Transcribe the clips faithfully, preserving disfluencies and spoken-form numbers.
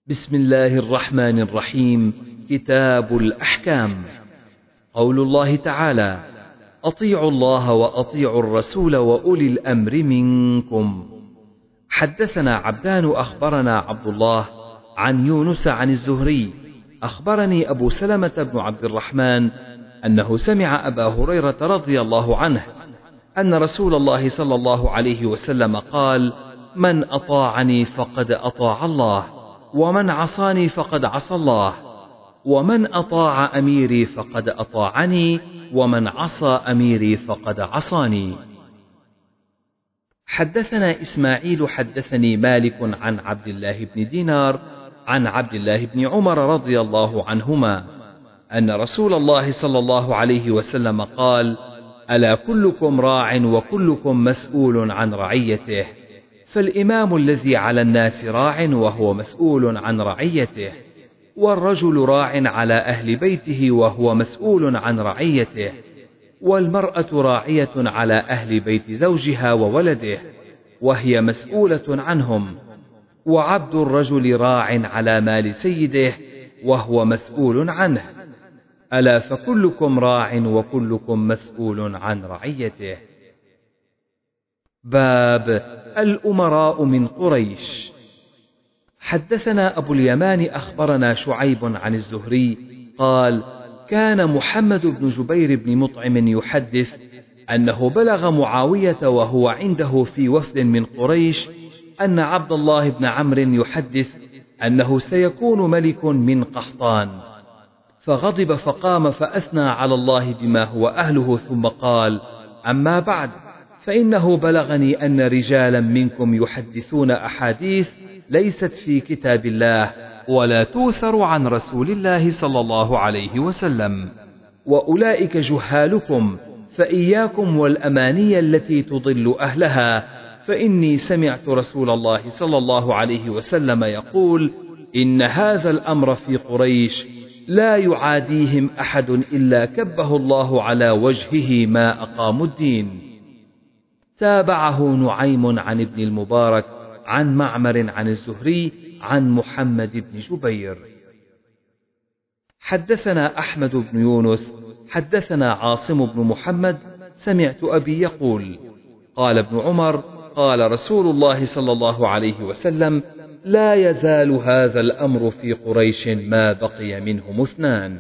بسم الله الرحمن الرحيم. كتاب الأحكام. قول الله تعالى: أطيعوا الله وأطيعوا الرسول وأولي الأمر منكم. حدثنا عبدان أخبرنا عبد الله عن يونس عن الزهري أخبرني أبو سلمة بن عبد الرحمن أنه سمع أبا هريرة رضي الله عنه أن رسول الله صلى الله عليه وسلم قال: من أطاعني فقد أطاع الله، ومن عصاني فقد عصى الله، ومن أطاع أميري فقد أطاعني، ومن عصى أميري فقد عصاني. حدثنا إسماعيل حدثني مالك عن عبد الله بن دينار عن عبد الله بن عمر رضي الله عنهما أن رسول الله صلى الله عليه وسلم قال: ألا كلكم راع وكلكم مسؤول عن رعيته، فالإمام الذي على الناس راع وهو مسؤول عن رعيته، والرجل راع على أهل بيته وهو مسؤول عن رعيته، والمرأة راعية على أهل بيت زوجها وولده وهي مسؤولة عنهم، وعبد الرجل راع على مال سيده وهو مسؤول عنه. ألا فكلكم راع وكلكم مسؤول عن رعيته. باب الأمراء من قريش. حدثنا أبو اليمان أخبرنا شعيب عن الزهري قال: كان محمد بن جبير بن مطعم يحدث أنه بلغ معاوية وهو عنده في وفد من قريش أن عبد الله بن عمرو يحدث أنه سيكون ملك من قحطان، فغضب فقام فأثنى على الله بما هو أهله، ثم قال: أما بعد، فإنه بلغني أن رجالا منكم يحدثون أحاديث ليست في كتاب الله ولا توثر عن رسول الله صلى الله عليه وسلم، وأولئك جهالكم، فإياكم والأماني التي تضل أهلها، فإني سمعت رسول الله صلى الله عليه وسلم يقول: إن هذا الأمر في قريش لا يعاديهم أحد إلا كبه الله على وجهه ما أقاموا الدين. تابعه نعيم عن ابن المبارك عن معمر عن الزهري عن محمد بن جبير. حدثنا أحمد بن يونس حدثنا عاصم بن محمد سمعت أبي يقول: قال ابن عمر: قال رسول الله صلى الله عليه وسلم: لا يزال هذا الأمر في قريش ما بقي منهم اثنان.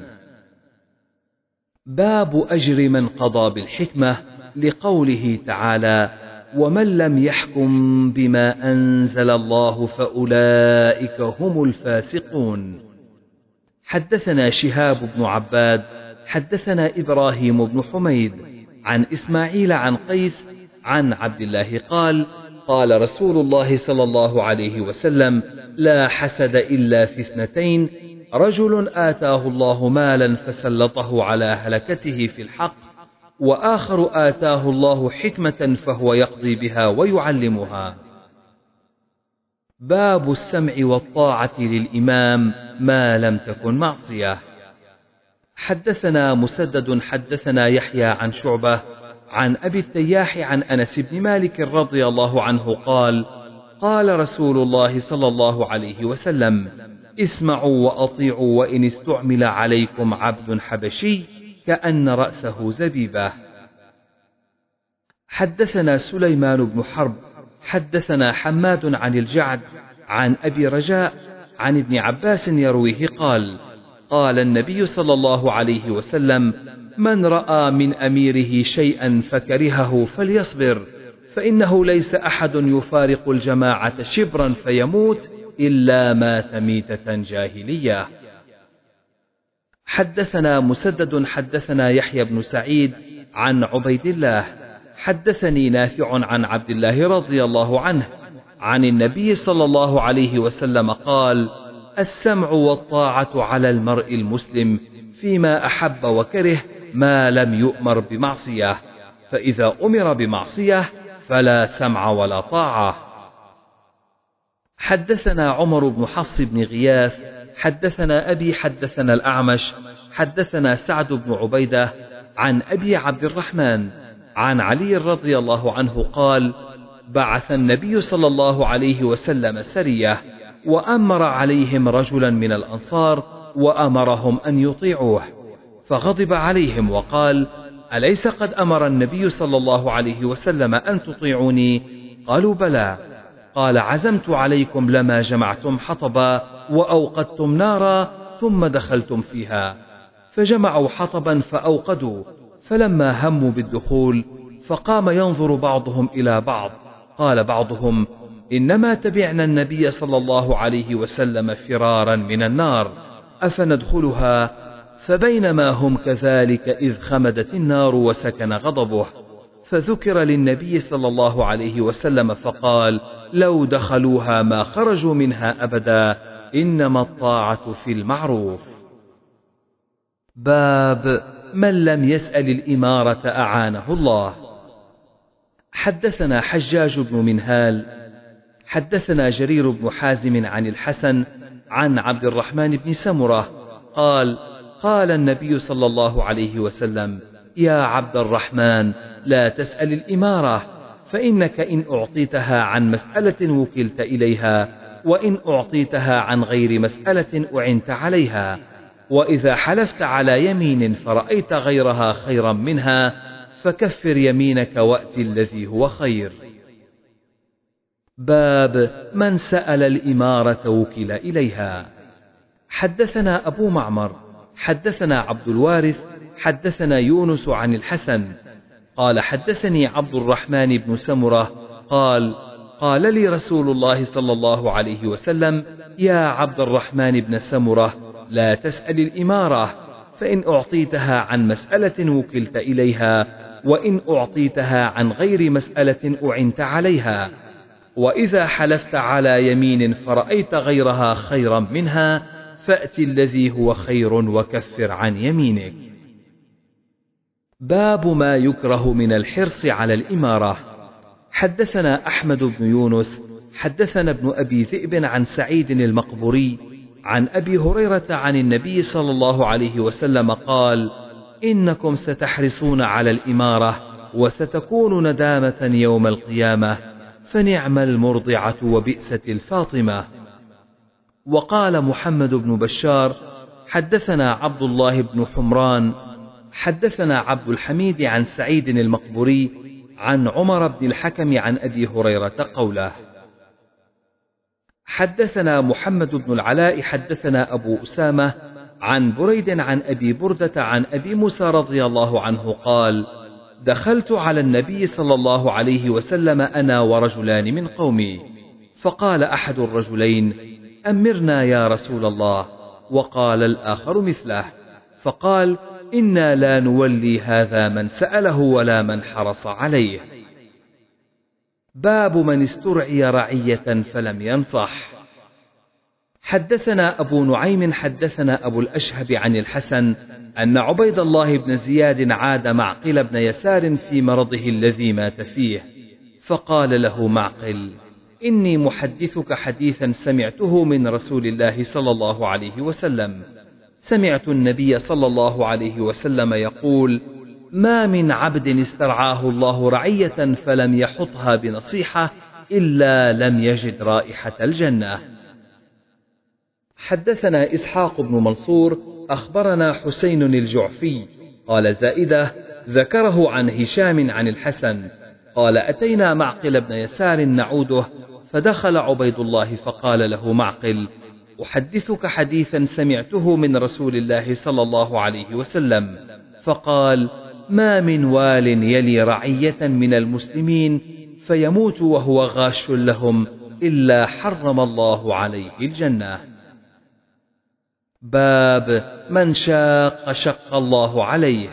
باب أجر من قضى بالحكمة، لقوله تعالى: ومن لم يحكم بما أنزل الله فأولئك هم الفاسقون. حدثنا شهاب بن عباد حدثنا إبراهيم بن حميد عن إسماعيل عن قيس عن عبد الله قال: قال رسول الله صلى الله عليه وسلم: لا حسد إلا في اثنتين: رجل آتاه الله مالا فسلطه على هلكته في الحق، وآخر آتاه الله حكمة فهو يقضي بها ويعلمها. باب السمع والطاعة للإمام ما لم تكن معصية. حدثنا مسدد حدثنا يحيى عن شعبة عن أبي التياح عن أنس بن مالك رضي الله عنه قال: قال رسول الله صلى الله عليه وسلم: اسمعوا وأطيعوا وإن استعمل عليكم عبد حبشي كأن رأسه زبيبة. حدثنا سليمان بن حرب حدثنا حماد عن الجعد عن أبي رجاء عن ابن عباس يرويه قال: قال النبي صلى الله عليه وسلم: من رأى من أميره شيئا فكرهه فليصبر، فإنه ليس أحد يفارق الجماعة شبرا فيموت إلا مات ميتة جاهلية. حدثنا مسدد حدثنا يحيى بن سعيد عن عبيد الله حدثني نافع عن عبد الله رضي الله عنه عن النبي صلى الله عليه وسلم قال: السمع والطاعة على المرء المسلم فيما أحب وكره ما لم يؤمر بمعصية، فإذا أمر بمعصية فلا سمع ولا طاعة. حدثنا عمر بن حفص بن غياث حدثنا أبي حدثنا الأعمش حدثنا سعد بن عبيدة عن أبي عبد الرحمن عن علي رضي الله عنه قال: بعث النبي صلى الله عليه وسلم سرية وأمر عليهم رجلا من الأنصار وأمرهم أن يطيعوه، فغضب عليهم وقال: أليس قد أمر النبي صلى الله عليه وسلم أن تطيعوني؟ قالوا: بلى. قال: عزمت عليكم لما جمعتم حطبا وأوقدتم نارا ثم دخلتم فيها. فجمعوا حطبا فأوقدوا، فلما هموا بالدخول فقام ينظر بعضهم إلى بعض، قال بعضهم: إنما تبعنا النبي صلى الله عليه وسلم فرارا من النار، أفندخلها؟ فبينما هم كذلك إذ خمدت النار وسكن غضبه، فذكر للنبي صلى الله عليه وسلم فقال: لو دخلوها ما خرجوا منها أبدا، إنما الطاعة في المعروف. باب من لم يسأل الإمارة أعانه الله. حدثنا حجاج بن منهال حدثنا جرير بن حازم عن الحسن عن عبد الرحمن بن سمرة قال: قال النبي صلى الله عليه وسلم: يا عبد الرحمن، لا تسأل الإمارة، فإنك إن أعطيتها عن مسألة وكلت إليها، وإن أعطيتها عن غير مسألة أعنت عليها، وإذا حلفت على يمين فرأيت غيرها خيرا منها فكفر يمينك وأت الذي هو خير. باب من سأل الإمارة وكل إليها. حدثنا أبو معمر حدثنا عبد الوارث حدثنا يونس عن الحسن قال: حدثني عبد الرحمن بن سمرة قال: قال لي رسول الله صلى الله عليه وسلم: يا عبد الرحمن بن سمرة، لا تسأل الإمارة، فإن أعطيتها عن مسألة وكلت إليها، وإن أعطيتها عن غير مسألة أعنت عليها، وإذا حلفت على يمين فرأيت غيرها خيرا منها فأت الذي هو خير وكفر عن يمينك. باب ما يكره من الحرص على الإمارة. حدثنا أحمد بن يونس حدثنا ابن أبي ذئب عن سعيد المقبوري عن أبي هريرة عن النبي صلى الله عليه وسلم قال: إنكم ستحرصون على الإمارة وستكون ندامة يوم القيامة، فنعم المرضعة وبئست الفاطمة. وقال محمد بن بشار حدثنا عبد الله بن حمران حدثنا عبد الحميد عن سعيد المقبوري عن عمر بن الحكم عن أبي هريرة قوله. حدثنا محمد بن العلاء حدثنا أبو أسامة عن بريد عن أبي بردة عن أبي موسى رضي الله عنه قال: دخلت على النبي صلى الله عليه وسلم أنا ورجلان من قومي، فقال أحد الرجلين: أمرنا يا رسول الله، وقال الآخر مثله، فقال: إنا لا نولي هذا من سأله ولا من حرص عليه. باب من استرعي رعية فلم ينصح. حدثنا أبو نعيم حدثنا أبو الأشهب عن الحسن أن عبيد الله بن زياد عاد معقل بن يسار في مرضه الذي مات فيه، فقال له معقل: إني محدثك حديثا سمعته من رسول الله صلى الله عليه وسلم. سمعت النبي صلى الله عليه وسلم يقول: ما من عبد استرعاه الله رعية فلم يحطها بنصيحة إلا لم يجد رائحة الجنة. حدثنا إسحاق بن منصور أخبرنا حسين الجعفي قال: زائدة ذكره عن هشام عن الحسن قال: أتينا معقل بن يسار نعوده، فدخل عبيد الله فقال له معقل: أحدثك حديثا سمعته من رسول الله صلى الله عليه وسلم، فقال: ما من وال يلي رعية من المسلمين فيموت وهو غاش لهم إلا حرم الله عليه الجنة. باب من شاق شق الله عليه.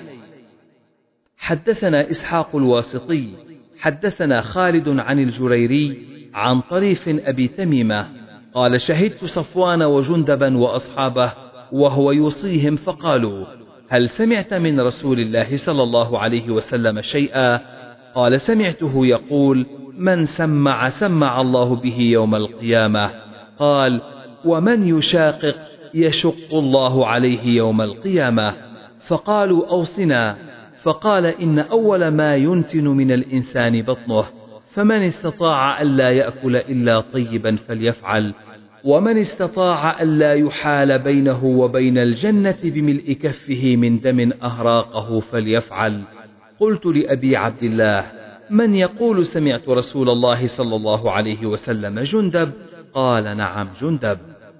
حدثنا إسحاق الواسطي حدثنا خالد عن الجريري عن طريف أبي تميمة قال: شهدت صفوان وجندبا وأصحابه وهو يوصيهم، فقالوا: هل سمعت من رسول الله صلى الله عليه وسلم شيئا؟ قال: سمعته يقول: من سمع سمع الله به يوم القيامة. قال: ومن يشاقق يشق الله عليه يوم القيامة. فقالوا: أوصنا. فقال: إن أول ما ينتن من الإنسان بطنه، فمن استطاع ألا يأكل إلا طيبا فليفعل، ومن استطاع ألا يحال بينه وبين الجنة بملء كفه من دم أهراقه فليفعل. قلت لأبي عبد الله: من يقول سمعت رسول الله صلى الله عليه وسلم؟ جندب. قال: نعم جندب.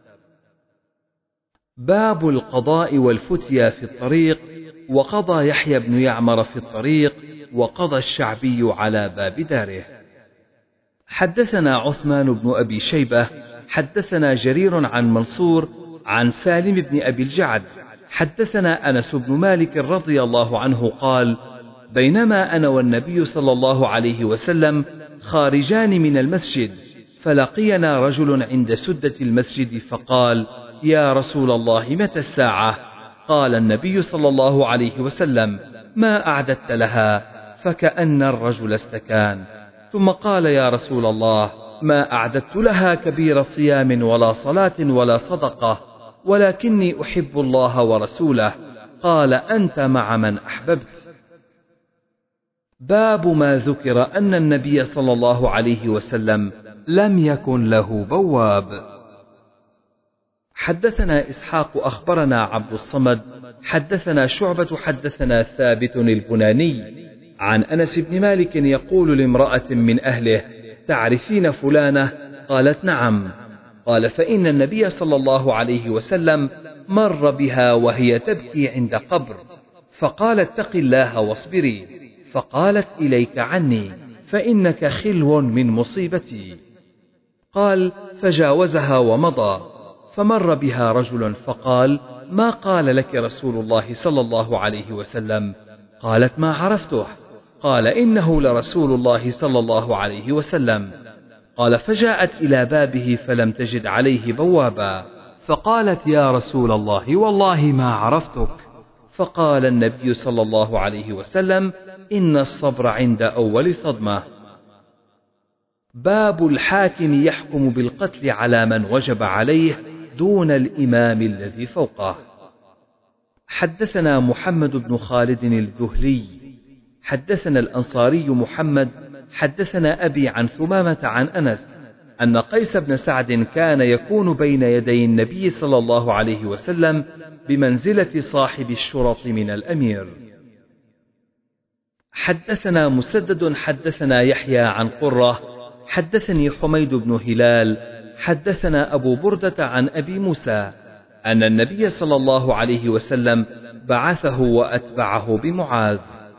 باب القضاء والفتيا في الطريق. وقضى يحيى بن يعمر في الطريق، وقضى الشعبي على باب داره. حدثنا عثمان بن أبي شيبة حدثنا جرير عن منصور عن سالم بن أبي الجعد حدثنا أنس بن مالك رضي الله عنه قال: بينما أنا والنبي صلى الله عليه وسلم خارجان من المسجد، فلقينا رجل عند سدة المسجد فقال: يا رسول الله متى الساعة؟ قال النبي صلى الله عليه وسلم: ما أعددت لها؟ فكأن الرجل استكان، ثم قال: يا رسول الله، ما أعددت لها كبير صيام ولا صلاة ولا صدقة، ولكني أحب الله ورسوله. قال: أنت مع من أحببت. باب ما ذكر أن النبي صلى الله عليه وسلم لم يكن له بواب. حدثنا إسحاق أخبرنا عبد الصمد حدثنا شعبة حدثنا ثابت البناني عن أنس بن مالك يقول لامرأة من أهله: تعرفين فلانة؟ قالت: نعم. قال: فإن النبي صلى الله عليه وسلم مر بها وهي تبكي عند قبر، فقال: اتق الله واصبري. فقالت: إليك عني، فإنك خلو من مصيبتي. قال: فجاوزها ومضى، فمر بها رجل فقال: ما قال لك رسول الله صلى الله عليه وسلم؟ قالت: ما عرفته. قال: إنه لرسول الله صلى الله عليه وسلم. قال: فجاءت إلى بابه فلم تجد عليه بوابا، فقالت: يا رسول الله، والله ما عرفتك. فقال النبي صلى الله عليه وسلم: إن الصبر عند أول صدمة. باب الحاكم يحكم بالقتل على من وجب عليه دون الإمام الذي فوقه. حدثنا محمد بن خالد الذهلي حدثنا الأنصاري محمد حدثنا أبي عن ثمامة عن أنس أن قيس بن سعد كان يكون بين يدي النبي صلى الله عليه وسلم بمنزلة صاحب الشرط من الأمير. حدثنا مسدد حدثنا يحيى عن قرة حدثني حميد بن هلال حدثنا أبو بردة عن أبي موسى أن النبي صلى الله عليه وسلم بعثه وأتبعه بمعاذ.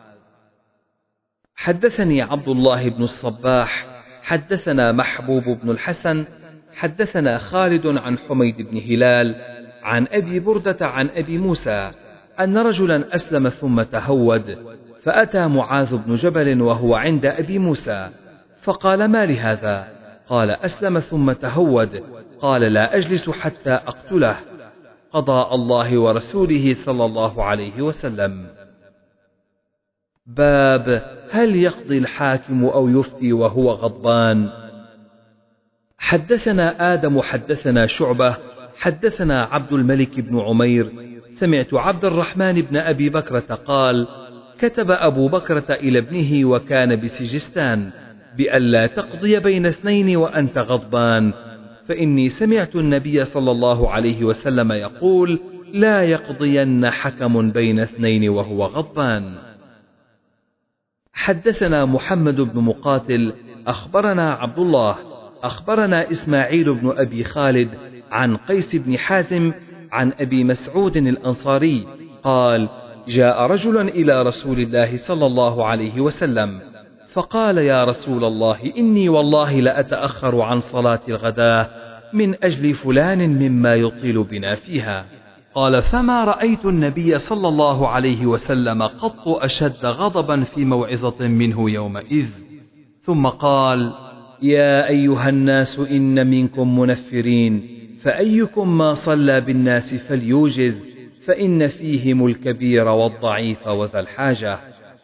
حدثني عبد الله بن الصباح حدثنا محبوب بن الحسن حدثنا خالد عن حميد بن هلال عن أبي بردة عن أبي موسى أن رجلا أسلم ثم تهود، فأتى معاذ بن جبل وهو عند أبي موسى، فقال: ما لهذا؟ قال: أسلم ثم تهود. قال: لا أجلس حتى أقتله. قضاء الله ورسوله صلى الله عليه وسلم. باب هل يقضي الحاكم أو يفتي وهو غضبان؟ حدثنا آدم حدثنا شعبة حدثنا عبد الملك بن عمير سمعت عبد الرحمن بن أبي بكرة قال: كتب أبو بكرة إلى ابنه وكان بسجستان بألا تقضي بين اثنين وأنت غضبان، فإني سمعت النبي صلى الله عليه وسلم يقول: لا يقضين حكم بين اثنين وهو غضبان. حدثنا محمد بن مقاتل أخبرنا عبد الله أخبرنا إسماعيل بن أبي خالد عن قيس بن حازم عن أبي مسعود الأنصاري قال: جاء رجل إلى رسول الله صلى الله عليه وسلم فقال: يا رسول الله، إني والله لأتأخر عن صلاة الغداة من أجل فلان مما يطيل بنا فيها. قال: فما رأيت النبي صلى الله عليه وسلم قط أشد غضبا في موعظة منه يومئذ. ثم قال: يا أيها الناس، إن منكم منفرين، فأيكم ما صلى بالناس فليوجز، فإن فيهم الكبير والضعيف وذا الحاجة.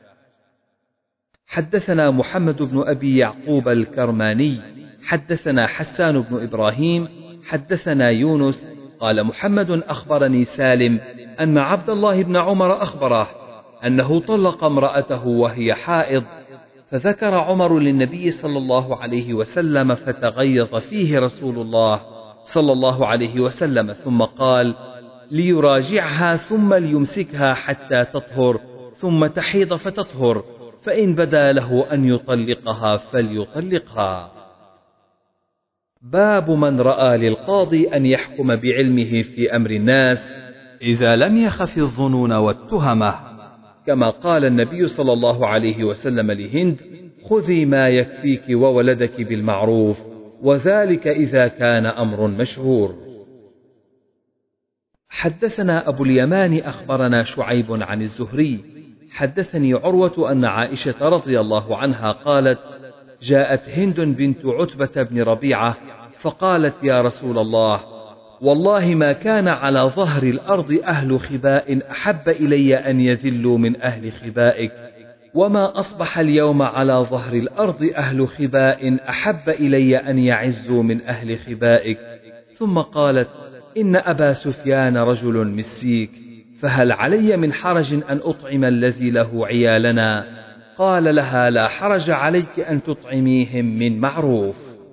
حدثنا محمد بن أبي يعقوب الكرماني حدثنا حسان بن إبراهيم حدثنا يونس قال: محمد أخبرني سالم أن عبد الله بن عمر أخبره أنه طلق امرأته وهي حائض، فذكر عمر للنبي صلى الله عليه وسلم فتغيظ فيه رسول الله صلى الله عليه وسلم، ثم قال: ليراجعها ثم ليمسكها حتى تطهر ثم تحيض فتطهر، فإن بدا له أن يطلقها فليطلقها. باب من رأى للقاضي أن يحكم بعلمه في أمر الناس إذا لم يخف الظنون والتهمة، كما قال النبي صلى الله عليه وسلم لهند: خذي ما يكفيك وولدك بالمعروف، وذلك إذا كان أمر مشهور. حدثنا أبو اليمان أخبرنا شعيب عن الزهري حدثني عروة أن عائشة رضي الله عنها قالت: جاءت هند بنت عتبة بن ربيعة فقالت: يا رسول الله، والله ما كان على ظهر الأرض أهل خباء أحب إلي أن يذلوا من أهل خبائك، وما أصبح اليوم على ظهر الأرض أهل خباء أحب إلي أن يعزوا من أهل خبائك. ثم قالت: إن أبا سفيان رجل مسيك، فهل علي من حرج أن أطعم الذي له عيالنا؟ قال لها: لا حرج عليك أن تطعميهم من معروف.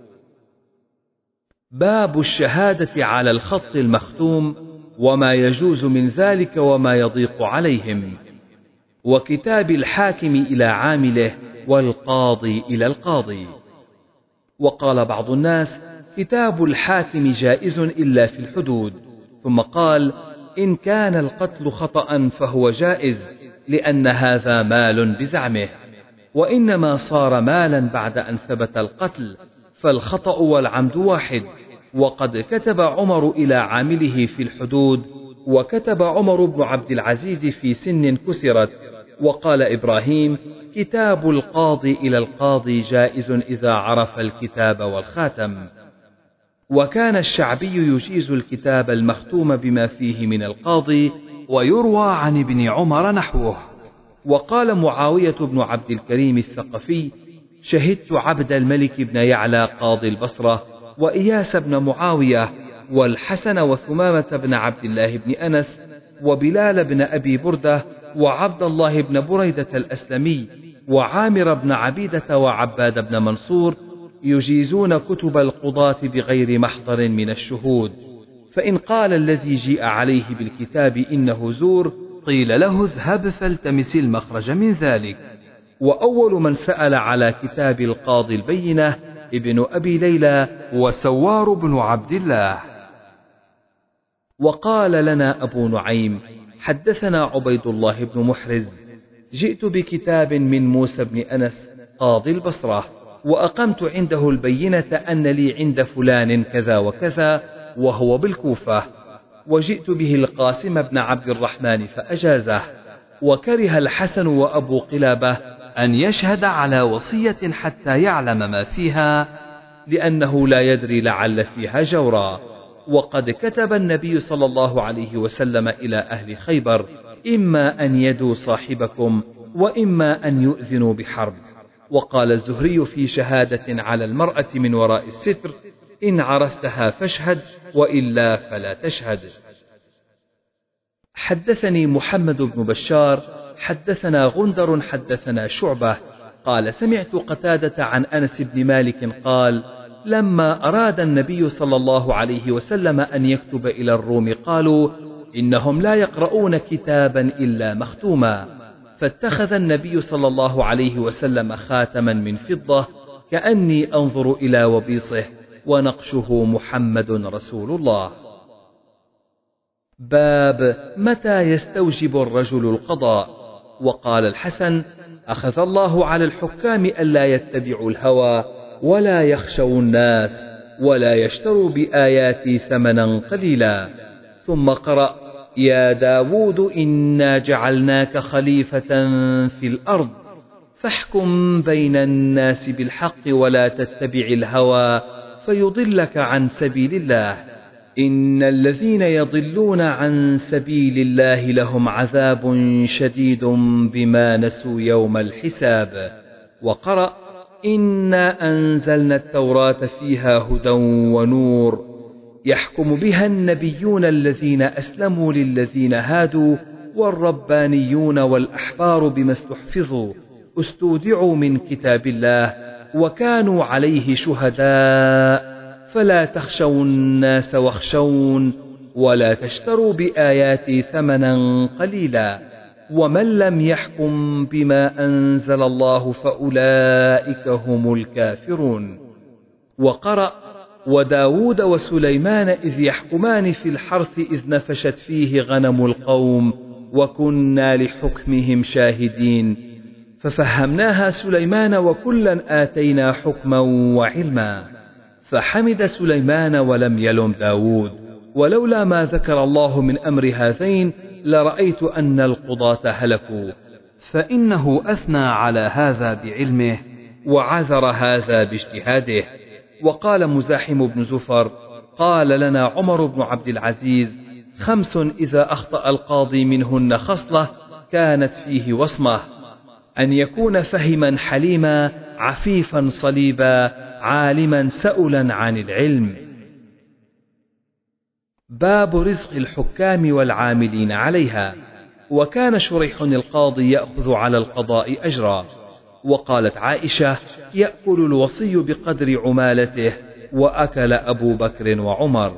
باب الشهادة على الخط المختوم وما يجوز من ذلك وما يضيق عليهم، وكتاب الحاكم إلى عامله والقاضي إلى القاضي. وقال بعض الناس: كتاب الحاكم جائز إلا في الحدود، ثم قال: إن كان القتل خطأ فهو جائز، لأن هذا مال بزعمه، وإنما صار مالا بعد أن ثبت القتل، فالخطأ والعمد واحد. وقد كتب عمر إلى عامله في الحدود، وكتب عمر بن عبد العزيز في سن كسرت. وقال إبراهيم: كتاب القاضي إلى القاضي جائز إذا عرف الكتاب والخاتم. وكان الشعبي يجيز الكتاب المختوم بما فيه من القاضي، ويروى عن ابن عمر نحوه. وقال معاوية بن عبد الكريم الثقفي: شهدت عبد الملك بن يعلى قاضي البصرة، وإياس بن معاوية، والحسن وثمامة بن عبد الله بن أنس، وبلال بن أبي بردة، وعبد الله بن بريدة الأسلمي، وعامر بن عبيدة، وعباد بن منصور، يجيزون كتب القضاة بغير محضر من الشهود. فإن قال الذي جيء عليه بالكتاب إنه زور، قيل له: اذهب فالتمس المخرج من ذلك. وأول من سأل على كتاب القاضي البينة ابن أبي ليلى وسوار بن عبد الله. وقال لنا أبو نعيم: حدثنا عبيد الله بن محرز: جئت بكتاب من موسى بن أنس قاضي البصرة، وأقمت عنده البينة أن لي عند فلان كذا وكذا، وهو بالكوفة، وجئت به القاسم بن عبد الرحمن فأجازه. وكره الحسن وأبو قلابة أن يشهد على وصية حتى يعلم ما فيها، لأنه لا يدري لعل فيها جورا. وقد كتب النبي صلى الله عليه وسلم إلى أهل خيبر: إما أن يدوا صاحبكم، وإما أن يؤذنوا بحرب. وقال الزهري في شهادة على المرأة من وراء الستر: إن عرفتها فاشهد، وإلا فلا تشهد. حدثني محمد بن بشار حدثنا غندر حدثنا شعبة قال: سمعت قتادة عن أنس بن مالك قال: لما أراد النبي صلى الله عليه وسلم أن يكتب إلى الروم قالوا: إنهم لا يقرؤون كتابا إلا مختوما، فاتخذ النبي صلى الله عليه وسلم خاتما من فضة كأني أنظر إلى وبيصه، ونقشه محمد رسول الله. باب متى يستوجب الرجل القضاء. وقال الحسن: أخذ الله على الحكام ألا يتبعوا الهوى، ولا يخشوا الناس، ولا يشتروا بآياتي ثمنا قليلا. ثم قرأ: يا داود إنا جعلناك خليفة في الأرض، فاحكم بين الناس بالحق، ولا تتبع الهوى فيضلك عن سبيل الله، إن الذين يضلون عن سبيل الله لهم عذاب شديد بما نسوا يوم الحساب. وقرأ: إنا أنزلنا التوراة فيها هدى ونور، يحكم بها النبيون الذين أسلموا للذين هادوا، والربانيون والأحبار بما استحفظوا استودعوا من كتاب الله، وكانوا عليه شهداء، فلا تخشوا الناس واخشون ولا تشتروا بآياتي ثمنا قليلا ومن لم يحكم بما أنزل الله فأولئك هم الكافرون. وقرأ وداود وسليمان إذ يحكمان في الحرث إذ نفشت فيه غنم القوم وكنا لحكمهم شاهدين ففهمناها سليمان وكلا آتينا حكما وعلما فحمد سليمان ولم يلم داود ولولا ما ذكر الله من أمر هذين لرأيت أن القضاة هلكوا فإنه أثنى على هذا بعلمه وعذر هذا باجتهاده. وقال مزاحم بن زفر قال لنا عمر بن عبد العزيز خمس إذا أخطأ القاضي منهن خصلة كانت فيه وصمة: أن يكون فهما حليما عفيفا صليبا عالما سؤلا عن العلم. باب رزق الحكام والعاملين عليها. وكان شريح القاضي يأخذ على القضاء أجرا. وقالت عائشة يأكل الوصي بقدر عمالته وأكل أبو بكر وعمر.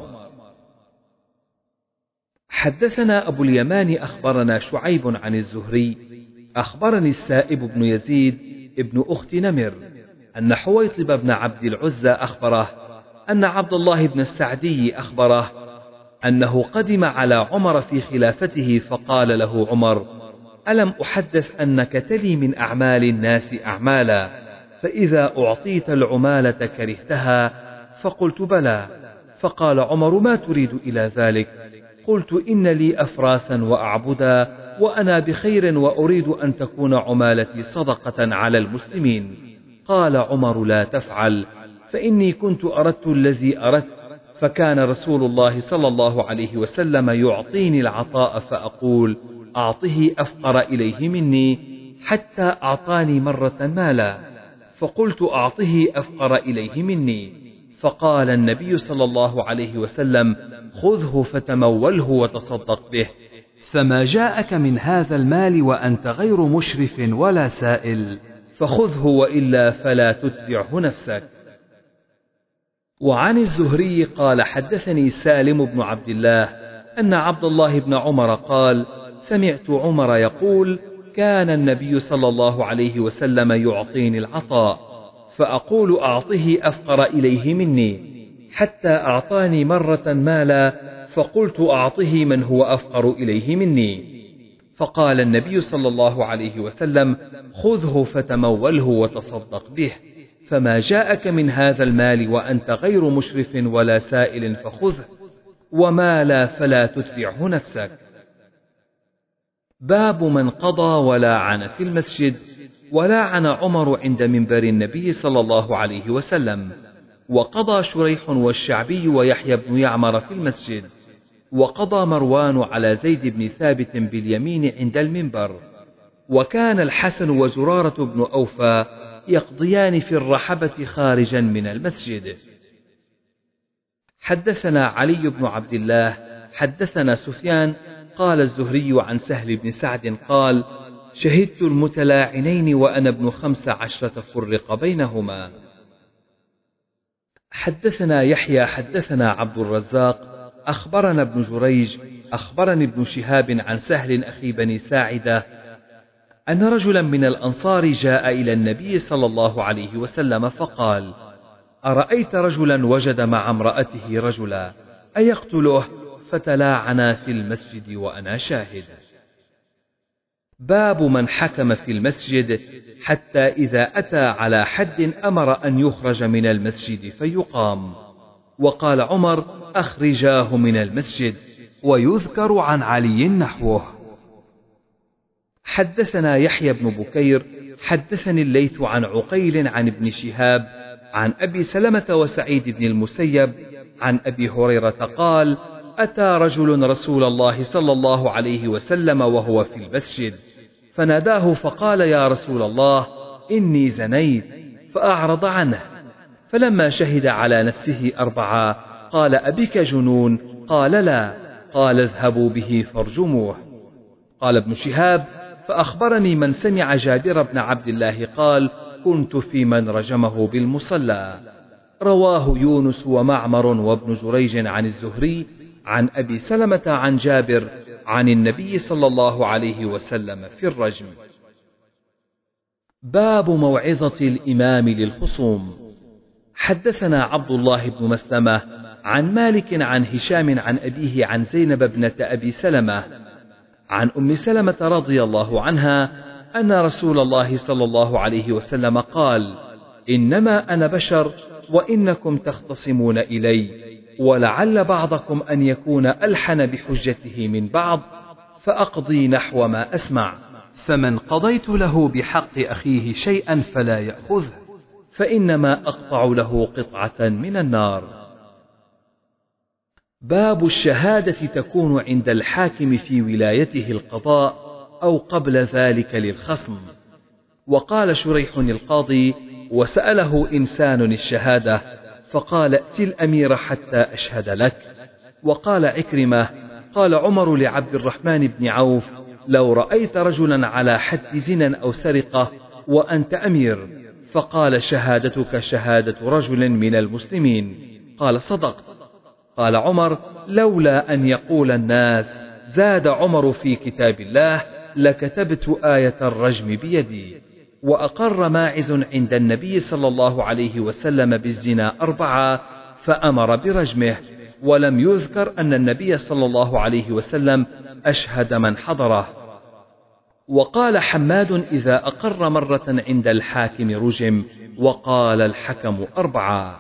حدثنا أبو اليمان أخبرنا شعيب عن الزهري أخبرني السائب بن يزيد ابن أخت نمر أن حويطب بن عبد العزى أخبره أن عبد الله بن السعدي أخبره أنه قدم على عمر في خلافته فقال له عمر: ألم أحدث أنك تلي من أعمال الناس أعمالا فإذا أعطيت العمالة كرهتها؟ فقلت بلى. فقال عمر: ما تريد إلى ذلك؟ قلت: إن لي أفراسا وأعبدا وأنا بخير وأريد أن تكون عمالتي صدقة على المسلمين. قال عمر: لا تفعل، فإني كنت أردت الذي أردت، فكان رسول الله صلى الله عليه وسلم يعطيني العطاء فأقول: أعطه أفقر إليه مني، حتى أعطاني مرة مالا فقلت: أعطه أفقر إليه مني، فقال النبي صلى الله عليه وسلم: خذه فتموله وتصدق به، فما جاءك من هذا المال وأنت غير مشرف ولا سائل، فخذه وإلا فلا تتبعه نفسك. وعن الزهري قال: حدثني سالم بن عبد الله أن عبد الله بن عمر قال: سمعت عمر يقول: كان النبي صلى الله عليه وسلم يعطيني العطاء فأقول: أعطه أفقر إليه مني، حتى أعطاني مرة مالا فقلت: أعطه من هو أفقر إليه مني، فقال النبي صلى الله عليه وسلم: خذه فتموله وتصدق به، فما جاءك من هذا المال وأنت غير مشرف ولا سائل فخذه، وما لا فلا تتبعه نفسك. باب من قضى ولاعن في المسجد. ولاعن عمر عند منبر النبي صلى الله عليه وسلم، وقضى شريح والشعبي ويحيى بن يعمر في المسجد، وقضى مروان على زيد بن ثابت باليمين عند المنبر، وكان الحسن وزرارة بن أوفى يقضيان في الرحبة خارجا من المسجد. حدثنا علي بن عبد الله حدثنا سفيان قال الزهري عن سهل بن سعد قال: شهدت المتلاعنين وأنا ابن خمس عشرة فرق بينهما. حدثنا يحيى حدثنا عبد الرزاق أخبرنا ابن جريج أخبرني ابن شهاب عن سهل أخي بني ساعدة أن رجلا من الأنصار جاء إلى النبي صلى الله عليه وسلم فقال: أرأيت رجلا وجد مع امرأته رجلا أيقتله؟ فتلاعنا في المسجد وأنا شاهد. باب من حكم في المسجد حتى إذا أتى على حد أمر أن يخرج من المسجد فيقام. وقال عمر: أخرجاه من المسجد. ويذكر عن علي نحوه. حدثنا يحيى بن بكير حدثني الليث عن عقيل عن ابن شهاب عن أبي سلمة وسعيد بن المسيب عن أبي هريرة قال: أتى رجل رسول الله صلى الله عليه وسلم وهو في المسجد فناداه فقال: يا رسول الله، إني زنيت، فأعرض عنه، فلما شهد على نفسه أربعة قال: أبك جنون؟ قال: لا. قال: اذهبوا به فارجموه. قال ابن شهاب: فأخبرني من سمع جابر بن عبد الله قال: كنت في من رجمه بالمصلى. رواه يونس ومعمر وابن جريج عن الزهري عن أبي سلمة عن جابر عن النبي صلى الله عليه وسلم في الرجم. باب موعظة الإمام للخصوم. حدثنا عبد الله بن مسلمة عن مالك عن هشام عن أبيه عن زينب بنت أبي سلمة عن أم سلمة رضي الله عنها أن رسول الله صلى الله عليه وسلم قال: إنما أنا بشر وإنكم تختصمون إلي، ولعل بعضكم أن يكون ألحن بحجته من بعض، فأقضي نحو ما أسمع، فمن قضيت له بحق أخيه شيئا فلا يأخذه، فإنما أقطع له قطعة من النار. باب الشهادة تكون عند الحاكم في ولايته القضاء أو قبل ذلك للخصم. وقال شريح القاضي: وسأله إنسان الشهادة فقال: ائت الأمير حتى أشهد لك. وقال عكرمة: قال عمر لعبد الرحمن بن عوف: لو رأيت رجلا على حد زنا أو سرقة وأنت أمير، فقال: شهادتك شهادة رجل من المسلمين. قال: صدقت. قال عمر: لولا أن يقول الناس زاد عمر في كتاب الله لكتبت آية الرجم بيدي. وأقر ماعز عند النبي صلى الله عليه وسلم بالزنا أربعة فأمر برجمه، ولم يذكر أن النبي صلى الله عليه وسلم أشهد من حضره. وقال حماد: إذا أقر مرة عند الحاكم رجم، وقال الحكم أربعة.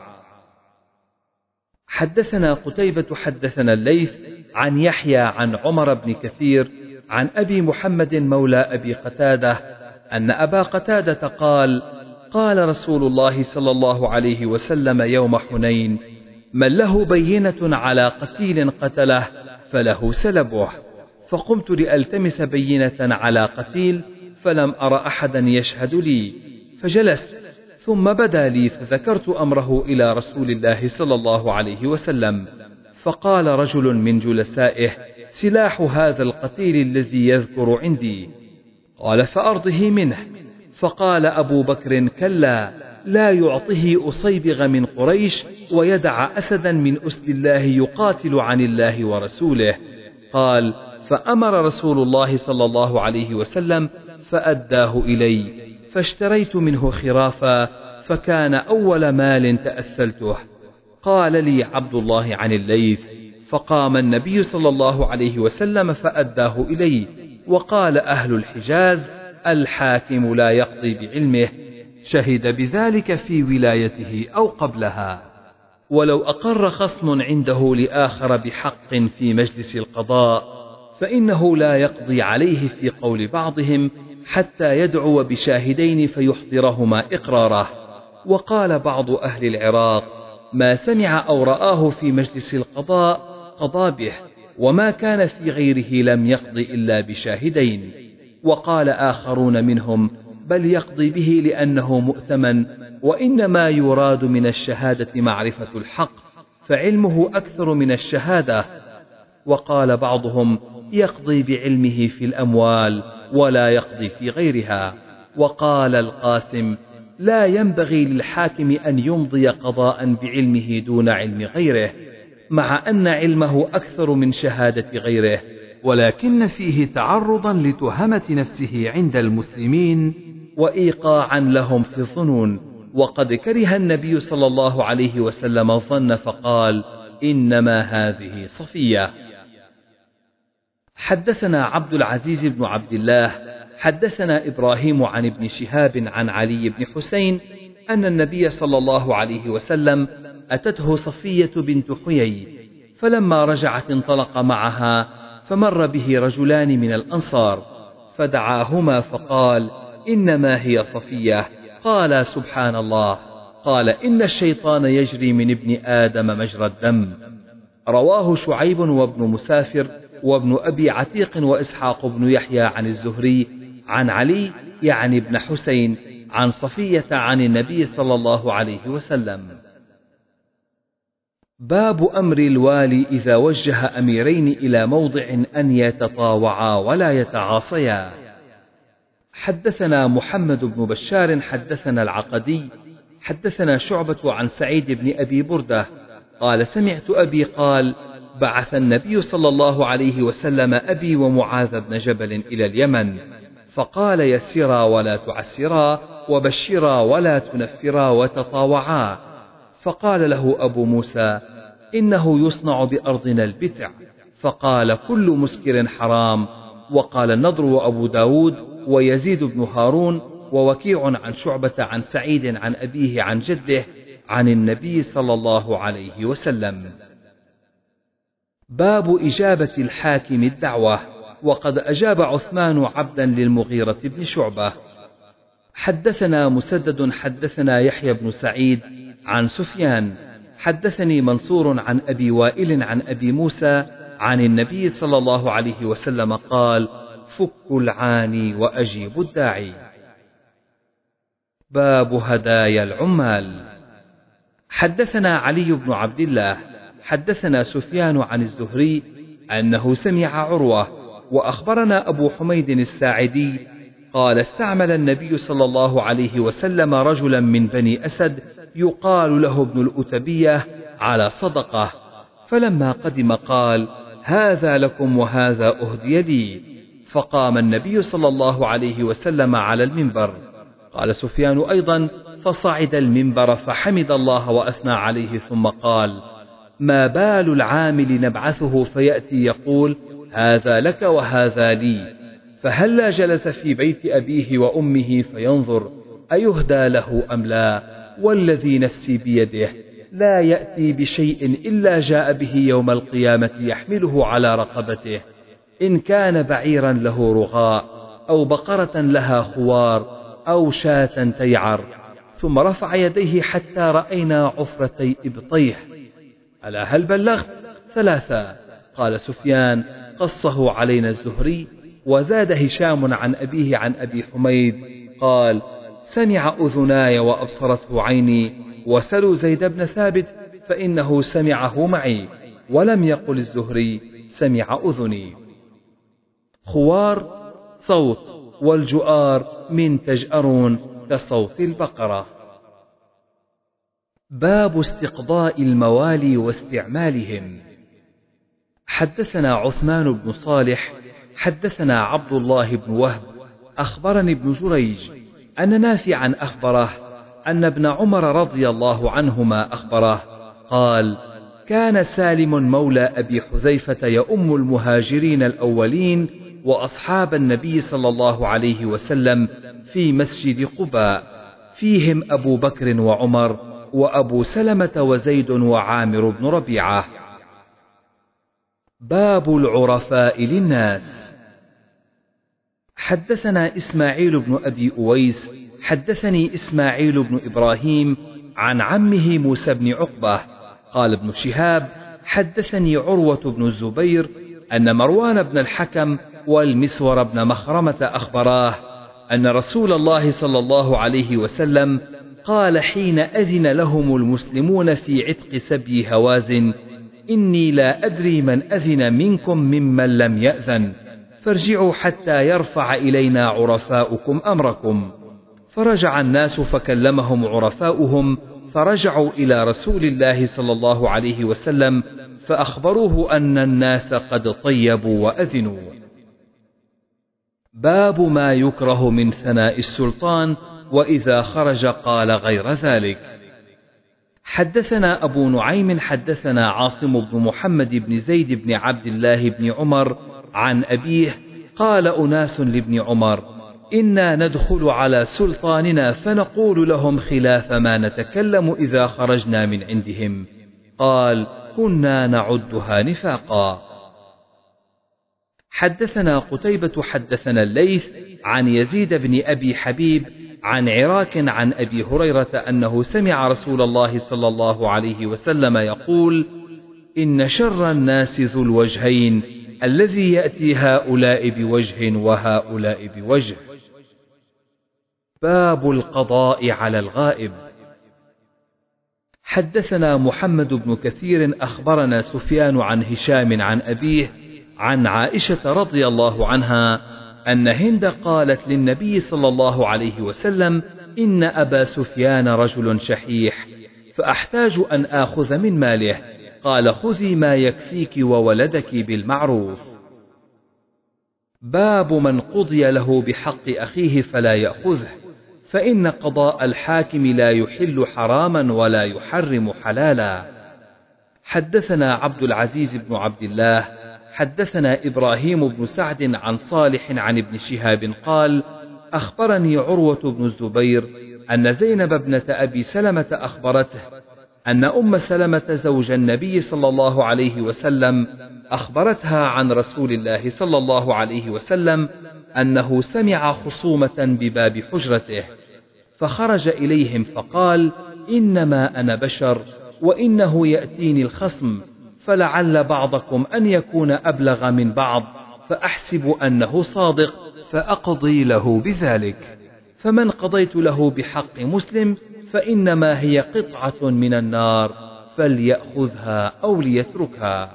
حدثنا قتيبة حدثنا الليث عن يحيى عن عمر بن كثير عن أبي محمد مولى أبي قتادة أن أبا قتادة قال: قال رسول الله صلى الله عليه وسلم يوم حنين: من له بينة على قتيل قتله فله سلبه. فقمت لألتمس بينة على قتيل فلم أر أحدا يشهد لي، فجلست، ثم بدا لي فذكرت أمره إلى رسول الله صلى الله عليه وسلم، فقال رجل من جلسائه: سلاح هذا القتيل الذي يذكر عندي. قال: فأرضه منه. فقال أبو بكر: كلا، لا يعطه أصيبغ من قريش ويدع أسدا من أسد الله يقاتل عن الله ورسوله. قال: فأمر رسول الله صلى الله عليه وسلم فأداه إلي، فاشتريت منه خرافا، فكان أول مال تأثلته. قال لي عبد الله عن الليث: فقام النبي صلى الله عليه وسلم فأداه إلي. وقال أهل الحجاز: الحاكم لا يقضي بعلمه، شهد بذلك في ولايته أو قبلها. ولو أقر خصم عنده لآخر بحق في مجلس القضاء فإنه لا يقضي عليه في قول بعضهم حتى يدعو بشاهدين فيحضرهما إقراره. وقال بعض أهل العراق: ما سمع أو رآه في مجلس القضاء قضى به، وما كان في غيره لم يقضي إلا بشاهدين. وقال آخرون منهم: بل يقضي به لأنه مؤتمن، وإنما يراد من الشهادة معرفة الحق، فعلمه أكثر من الشهادة. وقال بعضهم: يقضي بعلمه في الأموال ولا يقضي في غيرها. وقال القاسم: لا ينبغي للحاكم أن يمضي قضاء بعلمه دون علم غيره، مع أن علمه أكثر من شهادة غيره، ولكن فيه تعرضا لتهمة نفسه عند المسلمين وإيقاعا لهم في الظنون. وقد كره النبي صلى الله عليه وسلم الظن فقال: إنما هذه صفية. حدثنا عبد العزيز بن عبد الله حدثنا إبراهيم عن ابن شهاب عن علي بن حسين أن النبي صلى الله عليه وسلم أتته صفية بنت حيي، فلما رجعت انطلق معها، فمر به رجلان من الأنصار فدعاهما فقال: إنما هي صفية. قال: سبحان الله. قال: إن الشيطان يجري من ابن آدم مجرى الدم. رواه شعيب وابن مسافر وابن أبي عتيق وإسحاق بن يحيى عن الزهري عن علي يعني ابن حسين عن صفية عن النبي صلى الله عليه وسلم. باب أمر الوالي إذا وجه أميرين إلى موضع أن يتطاوعا ولا يتعاصيا. حدثنا محمد بن بشار حدثنا العقدي حدثنا شعبة عن سعيد بن أبي بردة قال سمعت أبي قال بعث النبي صلى الله عليه وسلم أبي ومعاذ بن جبل إلى اليمن فقال يسرا ولا تعسرا وبشرا ولا تنفرا وتطاوعا. فقال له أبو موسى إنه يصنع بأرضنا البتع، فقال كل مسكر حرام. وقال النضر وأبو داود ويزيد بن هارون ووكيع عن شعبة عن سعيد عن أبيه عن جده عن النبي صلى الله عليه وسلم. باب إجابة الحاكم الدعوة. وقد أجاب عثمان عبدا للمغيرة بن شعبة. حدثنا مسدد حدثنا يحيى بن سعيد عن سفيان حدثني منصور عن أبي وائل عن أبي موسى عن النبي صلى الله عليه وسلم قال فكوا العاني وأجيبوا الداعي. باب هدايا العمال. حدثنا علي بن عبد الله حدثنا سفيان عن الزهري أنه سمع عروة وأخبرنا أبو حميد الساعدي قال استعمل النبي صلى الله عليه وسلم رجلا من بني أسد يقال له ابن الأتبية على صدقة، فلما قدم قال هذا لكم وهذا أهدي لي. فقام النبي صلى الله عليه وسلم على المنبر. قال سفيان أيضا فصعد المنبر فحمد الله وأثنى عليه ثم قال ما بال العامل نبعثه فيأتي يقول هذا لك وهذا لي، فهلا جلس في بيت أبيه وأمه فينظر أيهدى له أم لا، والذي نفسي بيده لا يأتي بشيء إلا جاء به يوم القيامة يحمله على رقبته، إن كان بعيرا له رغاء أو بقرة لها خوار أو شاة تيعر. ثم رفع يديه حتى رأينا عفرتي إبطيه. ألا هل بلغت؟ ثلاثة. قال سفيان قصه علينا الزهري. وزاد هشام عن أبيه عن أبي حميد قال سمع أذناي وأبصرته عيني، وسلوا زيد بن ثابت فإنه سمعه معي، ولم يقل الزهري سمع أذني. خوار صوت، والجؤار من تجأرون كصوت البقرة. باب استقضاء الموالي واستعمالهم. حدثنا عثمان بن صالح حدثنا عبد الله بن وهب أخبرني ابن جريج أن نافعا أخبره أن ابن عمر رضي الله عنهما أخبره قال كان سالم مولى أبي حذيفة يؤم المهاجرين الأولين وأصحاب النبي صلى الله عليه وسلم في مسجد قباء، فيهم أبو بكر وعمر وأبو سلمة وزيد وعامر بن ربيعة. باب العرفاء للناس. حدثنا إسماعيل بن أبي أويس حدثني إسماعيل بن إبراهيم عن عمه موسى بن عقبة قال ابن شهاب حدثني عروة بن الزبير أن مروان بن الحكم والمسور بن مخرمة أخبراه أن رسول الله صلى الله عليه وسلم قال حين أذن لهم المسلمون في عتق سبي هوازن إني لا أدري من أذن منكم ممن لم يأذن، فارجعوا حتى يرفع إلينا عرفاؤكم أمركم. فرجع الناس فكلمهم عرفاؤهم، فرجعوا إلى رسول الله صلى الله عليه وسلم فأخبروه أن الناس قد طيبوا وأذنوا. باب ما يكره من ثناء السلطان وإذا خرج قال غير ذلك. حدثنا أبو نعيم حدثنا عاصم بن محمد بن زيد بن عبد الله بن عمر عن أبيه قال أناس لابن عمر إنا ندخل على سلطاننا فنقول لهم خلاف ما نتكلم إذا خرجنا من عندهم، قال كنا نعدها نفاقا. حدثنا قتيبة حدثنا الليث عن يزيد بن أبي حبيب عن عراك عن أبي هريرة أنه سمع رسول الله صلى الله عليه وسلم يقول إن شر الناس ذو الوجهين الذي يأتي هؤلاء بوجه وهؤلاء بوجه. باب القضاء على الغائب. حدثنا محمد بن كثير أخبرنا سفيان عن هشام عن أبيه عن عائشة رضي الله عنها أن هند قالت للنبي صلى الله عليه وسلم إن أبا سفيان رجل شحيح فأحتاج أن آخذ من ماله. قال خذي ما يكفيك وولدك بالمعروف. باب من قضي له بحق أخيه فلا يأخذه، فإن قضاء الحاكم لا يحل حراما ولا يحرم حلالا. حدثنا عبد العزيز بن عبد الله حدثنا إبراهيم بن سعد عن صالح عن ابن شهاب قال أخبرني عروة بن الزبير أن زينب ابنة أبي سلمة أخبرته أن أم سلمة زوج النبي صلى الله عليه وسلم أخبرتها عن رسول الله صلى الله عليه وسلم أنه سمع خصومة بباب حجرته، فخرج إليهم فقال إنما أنا بشر وإنه يأتيني الخصم، فلعل بعضكم أن يكون أبلغ من بعض، فأحسب أنه صادق فأقضي له بذلك، فمن قضيت له بحق مسلم فإنما هي قطعة من النار فليأخذها أو ليتركها.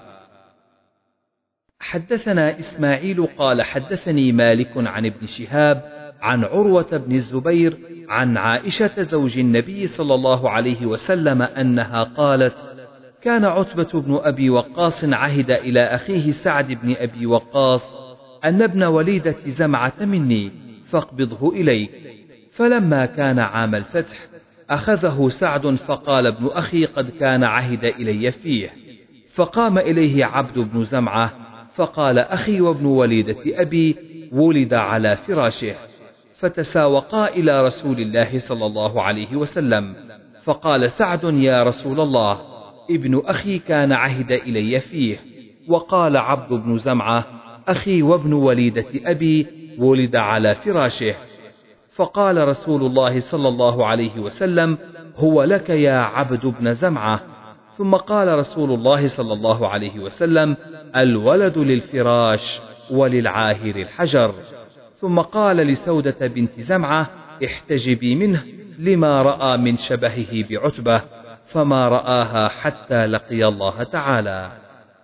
حدثنا إسماعيل قال حدثني مالك عن ابن شهاب عن عروة بن الزبير عن عائشة زوج النبي صلى الله عليه وسلم أنها قالت كان عتبة بن أبي وقاص عهد إلى أخيه سعد بن أبي وقاص أن ابن وليدة زمعة مني فاقبضه إليك، فلما كان عام الفتح أخذه سعد فقال ابن أخي قد كان عهد إلي فيه، فقام إليه عبد بن زمعة فقال أخي وابن وليدة أبي ولد على فراشه، فتساوقا إلى رسول الله صلى الله عليه وسلم، فقال سعد يا رسول الله ابن أخي كان عهد إلي فيه، وقال عبد بن زمعة أخي وابن وليدة أبي ولد على فراشه، فقال رسول الله صلى الله عليه وسلم هو لك يا عبد بن زمعة، ثم قال رسول الله صلى الله عليه وسلم الولد للفراش وللعاهر الحجر، ثم قال لسودة بنت زمعة احتجبي منه لما رأى من شبهه بعتبة، فما رآها حتى لقي الله تعالى.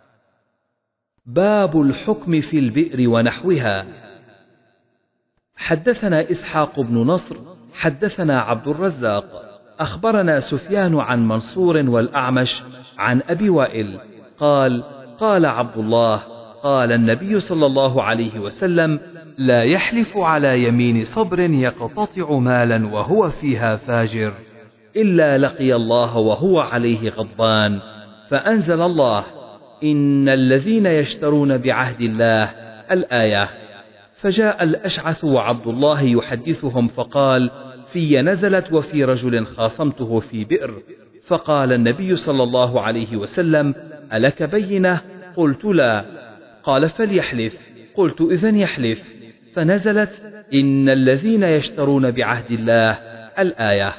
باب الحكم في البئر ونحوها. حدثنا إسحاق بن نصر حدثنا عبد الرزاق أخبرنا سفيان عن منصور والأعمش عن أبي وائل قال قال عبد الله قال النبي صلى الله عليه وسلم لا يحلف على يمين صبر يقتطع مالا وهو فيها فاجر إلا لقي الله وهو عليه غضبان، فأنزل الله إن الذين يشترون بعهد الله الآية. فجاء الأشعث وعبد الله يحدثهم فقال في نزلت وفي رجل خاصمته في بئر، فقال النبي صلى الله عليه وسلم ألك بينة؟ قلت لا، قال فليحلف، قلت إذن يحلف، فنزلت إن الذين يشترون بعهد الله الآية.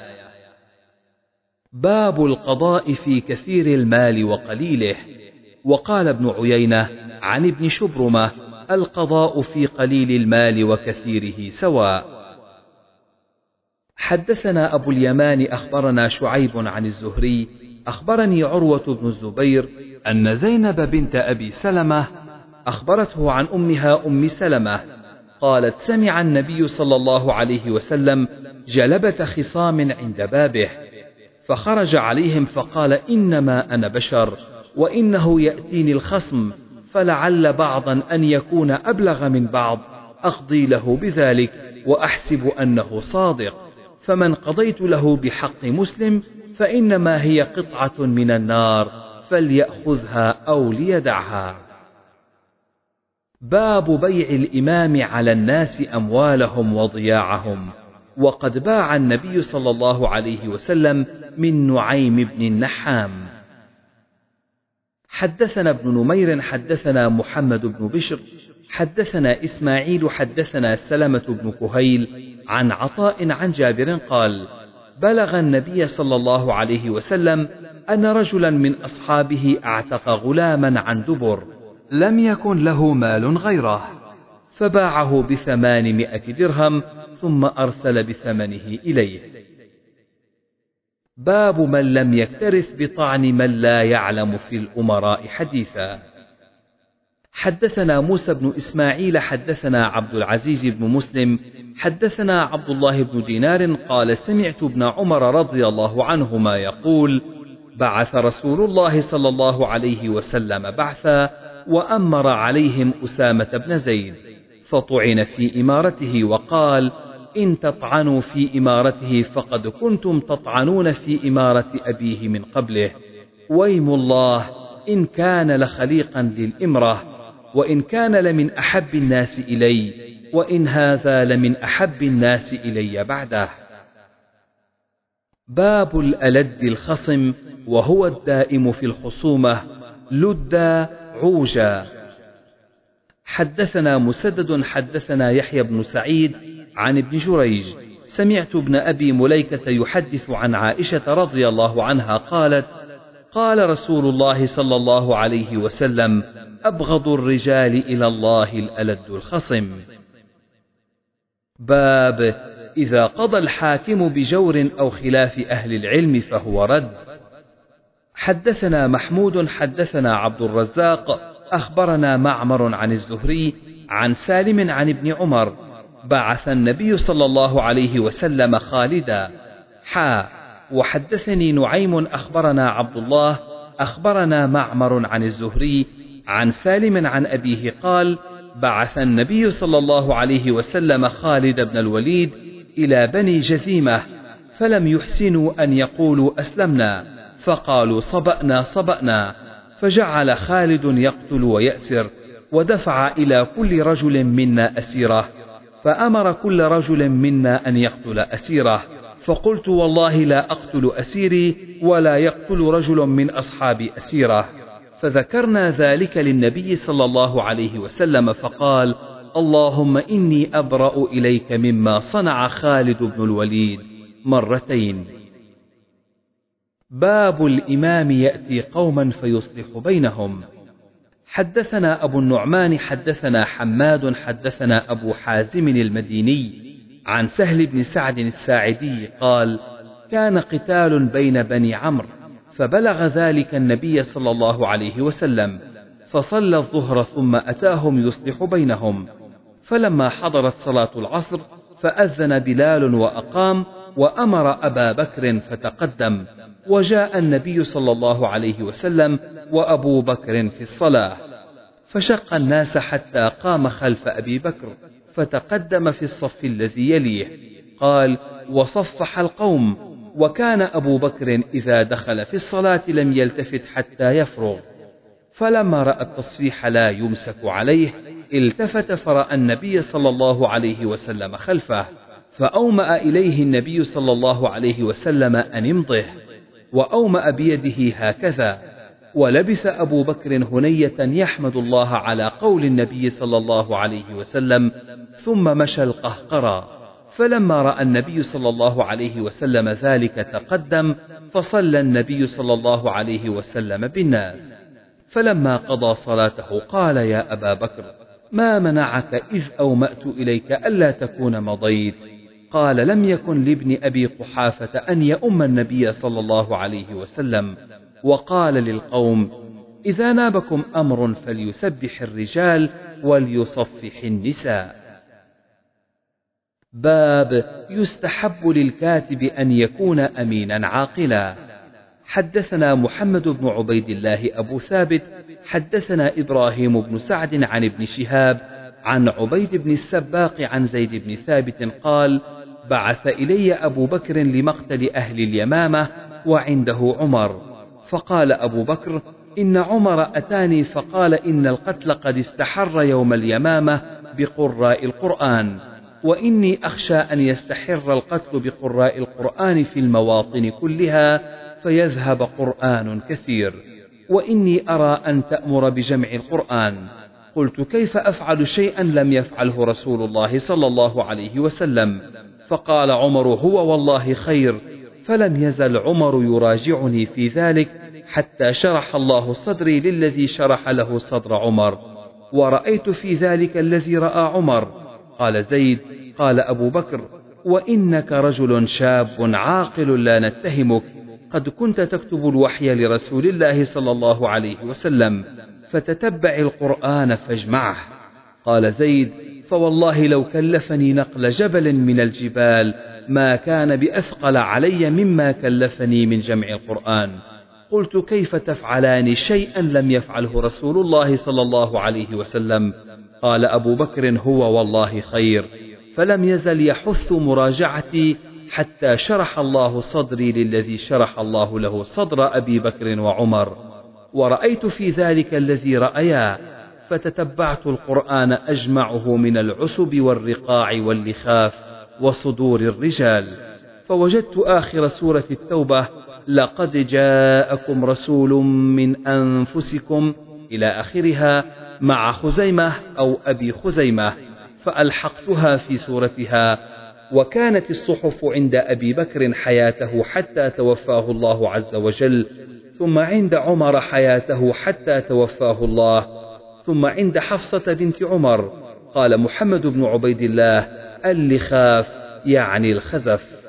باب القضاء في كثير المال وقليله. وقال ابن عيينة عن ابن شبرمة القضاء في قليل المال وكثيره سواء. حدثنا أبو اليمان أخبرنا شعيب عن الزهري أخبرني عروة بن الزبير أن زينب بنت أبي سلمة أخبرته عن أمها أم سلمة قالت سمع النبي صلى الله عليه وسلم جلبة خصام عند بابه، فخرج عليهم فقال إنما أنا بشر وإنه يأتيني الخصم، فلعل بعضا أن يكون أبلغ من بعض، أقضي له بذلك وأحسب أنه صادق، فمن قضيت له بحق مسلم فإنما هي قطعة من النار فليأخذها أو ليدعها. باب بيع الإمام على الناس أموالهم وضياعهم. وقد باع النبي صلى الله عليه وسلم من نعيم بن النحام. حدثنا ابن نمير حدثنا محمد بن بشر حدثنا إسماعيل حدثنا سلمة بن كهيل عن عطاء عن جابر قال بلغ النبي صلى الله عليه وسلم أن رجلا من أصحابه اعتق غلاما عن دبر لم يكن له مال غيره، فباعه بثمانمائة درهم ثم أرسل بثمنه إليه. باب من لم يكترث بطعن من لا يعلم في الأمراء حديثا. حدثنا موسى بن إسماعيل حدثنا عبد العزيز بن مسلم حدثنا عبد الله بن دينار قال سمعت ابن عمر رضي الله عنهما يقول بعث رسول الله صلى الله عليه وسلم بعثا وأمر عليهم أسامة بن زيد فطعن في إمارته وقال إن تطعنوا في إمارته فقد كنتم تطعنون في إمارة أبيه من قبله، ويم الله إن كان لخليقا للإمرة، وإن كان لمن أحب الناس إلي، وإن هذا لمن أحب الناس إلي بعده. باب الألد الخصم وهو الدائم في الخصومة لدا عوجا. حدثنا مسدد حدثنا يحيى بن سعيد عن ابن جريج سمعت ابن أبي مليكة يحدث عن عائشة رضي الله عنها قالت قال رسول الله صلى الله عليه وسلم أبغض الرجال إلى الله الألد الخصم. باب إذا قضى الحاكم بجور أو خلاف أهل العلم فهو رد. حدثنا محمود حدثنا عبد الرزاق أخبرنا معمر عن الزهري عن سالم عن ابن عمر بعث النبي صلى الله عليه وسلم خالدا حا. وحدثني نعيم أخبرنا عبد الله أخبرنا معمر عن الزهري عن سالم عن أبيه قال بعث النبي صلى الله عليه وسلم خالد بن الوليد إلى بني جزيمة فلم يحسنوا أن يقولوا أسلمنا فقالوا صبأنا صبأنا، فجعل خالد يقتل ويأسر ودفع إلى كل رجل منا أسيره، فأمر كل رجل منا أن يقتل أسيره، فقلت والله لا أقتل أسيري ولا يقتل رجل من أصحاب أسيره، فذكرنا ذلك للنبي صلى الله عليه وسلم فقال اللهم إني أبرأ إليك مما صنع خالد بن الوليد مرتين. باب الإمام يأتي قوما فيصلح بينهم. حدثنا أبو النعمان حدثنا حماد حدثنا أبو حازم المديني عن سهل بن سعد الساعدي قال كان قتال بين بني عمرو فبلغ ذلك النبي صلى الله عليه وسلم فصلى الظهر ثم أتاهم يصلح بينهم، فلما حضرت صلاة العصر فأذن بلال وأقام وأمر أبا بكر فتقدم، وجاء النبي صلى الله عليه وسلم وأبو بكر في الصلاة، فشق الناس حتى قام خلف أبي بكر فتقدم في الصف الذي يليه. قال وصفح القوم، وكان أبو بكر إذا دخل في الصلاة لم يلتفت حتى يفرغ، فلما رأى التصفيح لا يمسك عليه التفت فرأى النبي صلى الله عليه وسلم خلفه، فأومأ إليه النبي صلى الله عليه وسلم أن امضه، وأومأ بيده هكذا، ولبث أبو بكر هنية يحمد الله على قول النبي صلى الله عليه وسلم، ثم مشى القهقرى، فلما رأى النبي صلى الله عليه وسلم ذلك تقدم، فصلى النبي صلى الله عليه وسلم بالناس، فلما قضى صلاته قال يا أبا بكر ما منعك إذ أومأت إليك ألا تكون مضيت؟ قال لم يكن لابن أبي قحافة أن يؤم النبي صلى الله عليه وسلم، وقال للقوم إذا نابكم أمر فليسبح الرجال وليصفح النساء. باب يستحب للكاتب أن يكون أمينا عاقلا. حدثنا محمد بن عبيد الله أبو ثابت حدثنا إبراهيم بن سعد عن ابن شهاب عن عبيد بن السباق عن زيد بن ثابت قال بعث إلي أبو بكر لمقتل أهل اليمامة وعنده عمر، فقال أبو بكر إن عمر أتاني فقال إن القتل قد استحر يوم اليمامة بقراء القرآن، وإني أخشى أن يستحر القتل بقراء القرآن في المواطن كلها فيذهب قرآن كثير، وإني أرى أن تأمر بجمع القرآن. قلت كيف أفعل شيئا لم يفعله رسول الله صلى الله عليه وسلم؟ فقال عمر هو والله خير، فلم يزل عمر يراجعني في ذلك حتى شرح الله صدري للذي شرح له صدر عمر، ورأيت في ذلك الذي رأى عمر. قال زيد قال أبو بكر وإنك رجل شاب عاقل لا نتهمك، قد كنت تكتب الوحي لرسول الله صلى الله عليه وسلم، فتتبع القرآن فاجمعه. قال زيد: فوالله لو كلفني نقل جبل من الجبال ما كان بأثقل علي مما كلفني من جمع القرآن. قلت: كيف تفعلان شيئا لم يفعله رسول الله صلى الله عليه وسلم؟ قال أبو بكر: هو والله خير. فلم يزل يحث مراجعتي حتى شرح الله صدري للذي شرح الله له صدر أبي بكر وعمر، ورأيت في ذلك الذي رأيا، فتتبعت القرآن أجمعه من العسب والرقاع واللخاف وصدور الرجال، فوجدت آخر سورة التوبة: لقد جاءكم رسول من أنفسكم إلى آخرها مع خزيمة أو أبي خزيمة، فألحقتها في سورتها. وكانت الصحف عند أبي بكر حياته حتى توفاه الله عز وجل، ثم عند عمر حياته حتى توفاه الله، ثم عند حفصة بنت عمر. قال محمد بن عبيد الله: اللخاف يعني الخزف.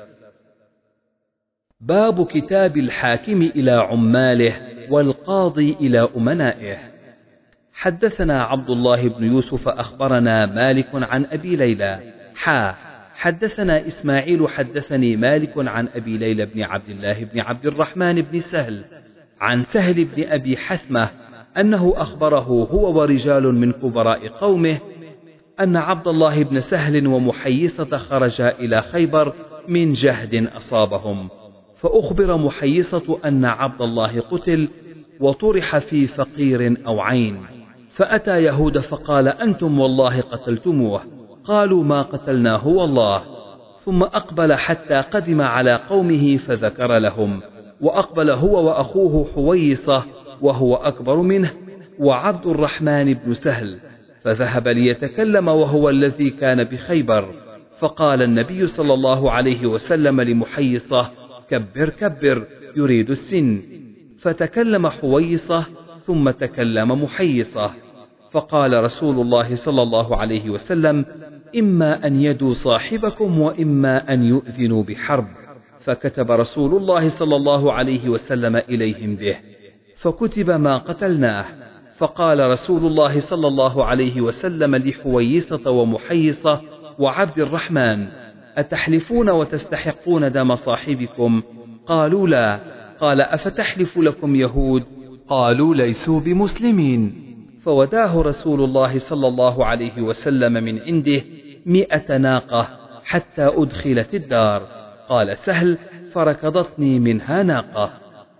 باب كتاب الحاكم إلى عماله والقاضي إلى أمنائه. حدثنا عبد الله بن يوسف أخبرنا مالك عن أبي ليلى حا حدثنا إسماعيل حدثني مالك عن أبي ليلى بن عبد الله بن عبد الرحمن بن سهل عن سهل بن أبي حثمة أنه أخبره هو ورجال من كبراء قومه أن عبد الله بن سهل ومحيصة خرجا إلى خيبر من جهد أصابهم، فأخبر محيصة أن عبد الله قتل وطرح في فقير أو عين، فأتى يهود فقال: أنتم والله قتلتموه. قالوا: ما قتلناه والله. ثم أقبل حتى قدم على قومه فذكر لهم، وأقبل هو وأخوه حويصة وهو أكبر منه وعبد الرحمن بن سهل، فذهب ليتكلم وهو الذي كان بخيبر، فقال النبي صلى الله عليه وسلم لمحيصة: كبر كبر، يريد السن. فتكلم حويصة ثم تكلم محيصة، فقال رسول الله صلى الله عليه وسلم: إما أن يدوا صاحبكم وإما أن يؤذنوا بحرب. فكتب رسول الله صلى الله عليه وسلم إليهم به، فكتب: ما قتلناه. فقال رسول الله صلى الله عليه وسلم لحويصة ومحيصة وعبد الرحمن: أتحلفون وتستحقون دم صاحبكم؟ قالوا: لا. قال: أفتحلف لكم يهود؟ قالوا: ليسوا بمسلمين. فوداه رسول الله صلى الله عليه وسلم من عنده مئة ناقة حتى أدخلت الدار. قال سهل: فركضتني منها ناقة.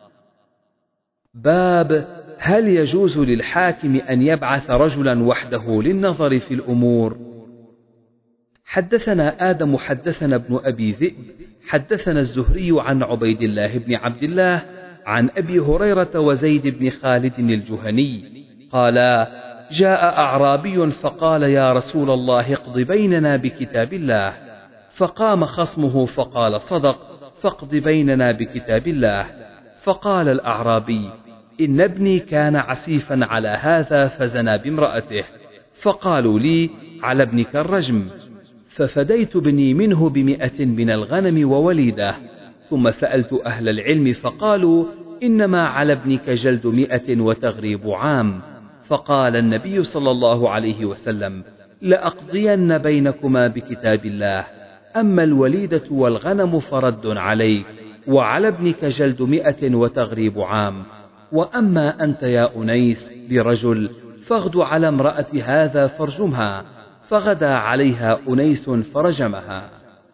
باب هل يجوز للحاكم أن يبعث رجلا وحده للنظر في الأمور؟ حدثنا آدم حدثنا ابن أبي ذئب حدثنا الزهري عن عبيد الله بن عبد الله عن أبي هريرة وزيد بن خالد الجهني قال: جاء أعرابي فقال: يا رسول الله اقض بيننا بكتاب الله. فقام خصمه فقال: صدق، فاقض بيننا بكتاب الله. فقال الأعرابي: إن ابني كان عسيفا على هذا فزنى بامرأته، فقالوا لي: على ابنك الرجم. ففديت بني منه بمئة من الغنم ووليدة، ثم سألت أهل العلم فقالوا: إنما على ابنك جلد مئة وتغريب عام. فقال النبي صلى الله عليه وسلم: لأقضين بينكما بكتاب الله، أما الوليدة والغنم فرد عليك، وعلى ابنك جلد مئة وتغريب عام. وأما أنت يا أنيس برجل، فاغد على امرأة هذا فارجمها. فغدا عليها أنيس فرجمها.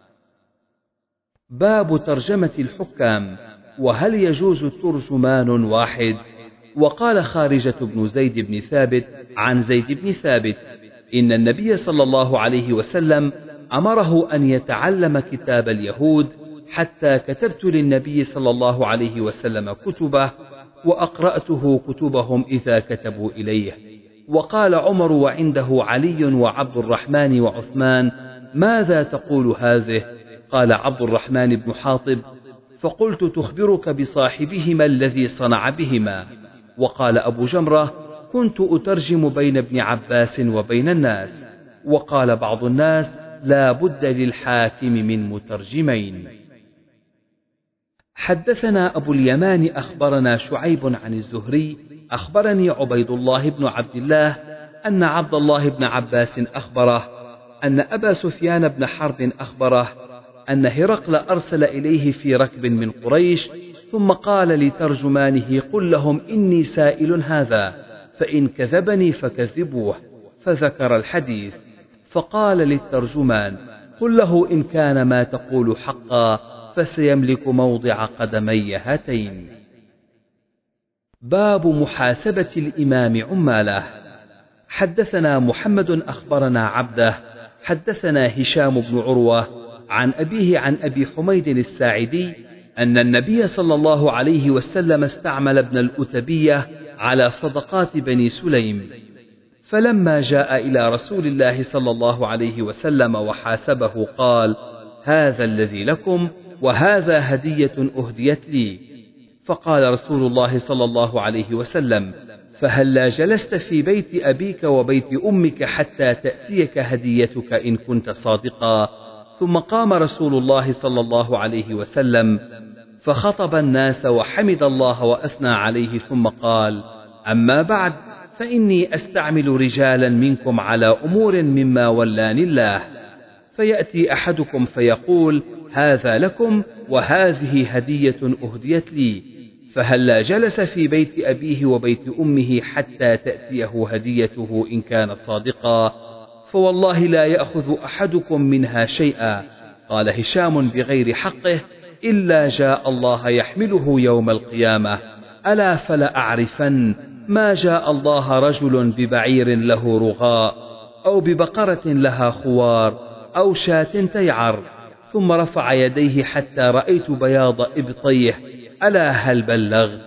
باب ترجمة الحكام، وهل يجوز ترجمان واحد؟ وقال خارجة بن زيد بن ثابت عن زيد بن ثابت: إن النبي صلى الله عليه وسلم أمره أن يتعلم كتاب اليهود، حتى كتبت للنبي صلى الله عليه وسلم كتبه، وأقرأته كتبهم إذا كتبوا إليه. وقال عمر وعنده علي وعبد الرحمن وعثمان: ماذا تقول هذه؟ قال عبد الرحمن بن حاطب: فقلت: تخبرك بصاحبهما الذي صنع بهما. وقال أبو جمرة: كنت أترجم بين ابن عباس وبين الناس. وقال بعض الناس: لا بد للحاكم من مترجمين. حدثنا أبو اليمان أخبرنا شعيب عن الزهري أخبرني عبيد الله بن عبد الله أن عبد الله بن عباس أخبره أن أبا سفيان بن حرب أخبره أن هرقل أرسل إليه في ركب من قريش، ثم قال لترجمانه: قل لهم إني سائل هذا، فإن كذبني فكذبوه. فذكر الحديث، فقال للترجمان: قل له إن كان ما تقول حقا فسيملك موضع قدمي هاتين. باب محاسبة الإمام عماله. حدثنا محمد أخبرنا عبده حدثنا هشام بن عروة عن أبيه عن أبي حميد الساعدي أن النبي صلى الله عليه وسلم استعمل ابن الأتبية على صدقات بني سليم، فلما جاء إلى رسول الله صلى الله عليه وسلم وحاسبه قال: هذا الذي لكم وهذا هدية أهديت لي. فقال رسول الله صلى الله عليه وسلم: فهلا جلست في بيت أبيك وبيت أمك حتى تأتيك هديتك إن كنت صادقا. ثم قام رسول الله صلى الله عليه وسلم فخطب الناس وحمد الله وأثنى عليه، ثم قال: أما بعد، فإني أستعمل رجالا منكم على أمور مما ولاني الله، فيأتي أحدكم فيقول: هذا لكم وهذه هدية أهديت لي، فهلا جلس في بيت أبيه وبيت أمه حتى تأتيه هديته إن كان صادقا، فوالله لا يأخذ أحدكم منها شيئا. قال هشام بغير حقه: إلا جاء الله يحمله يوم القيامة. ألا فلا أعرفن ما جاء الله رجل ببعير له رغاء أو ببقرة لها خوار أو شاة تيعر، ثم رفع يديه حتى رأيت بياض إبطيه. ألا هل بلغت؟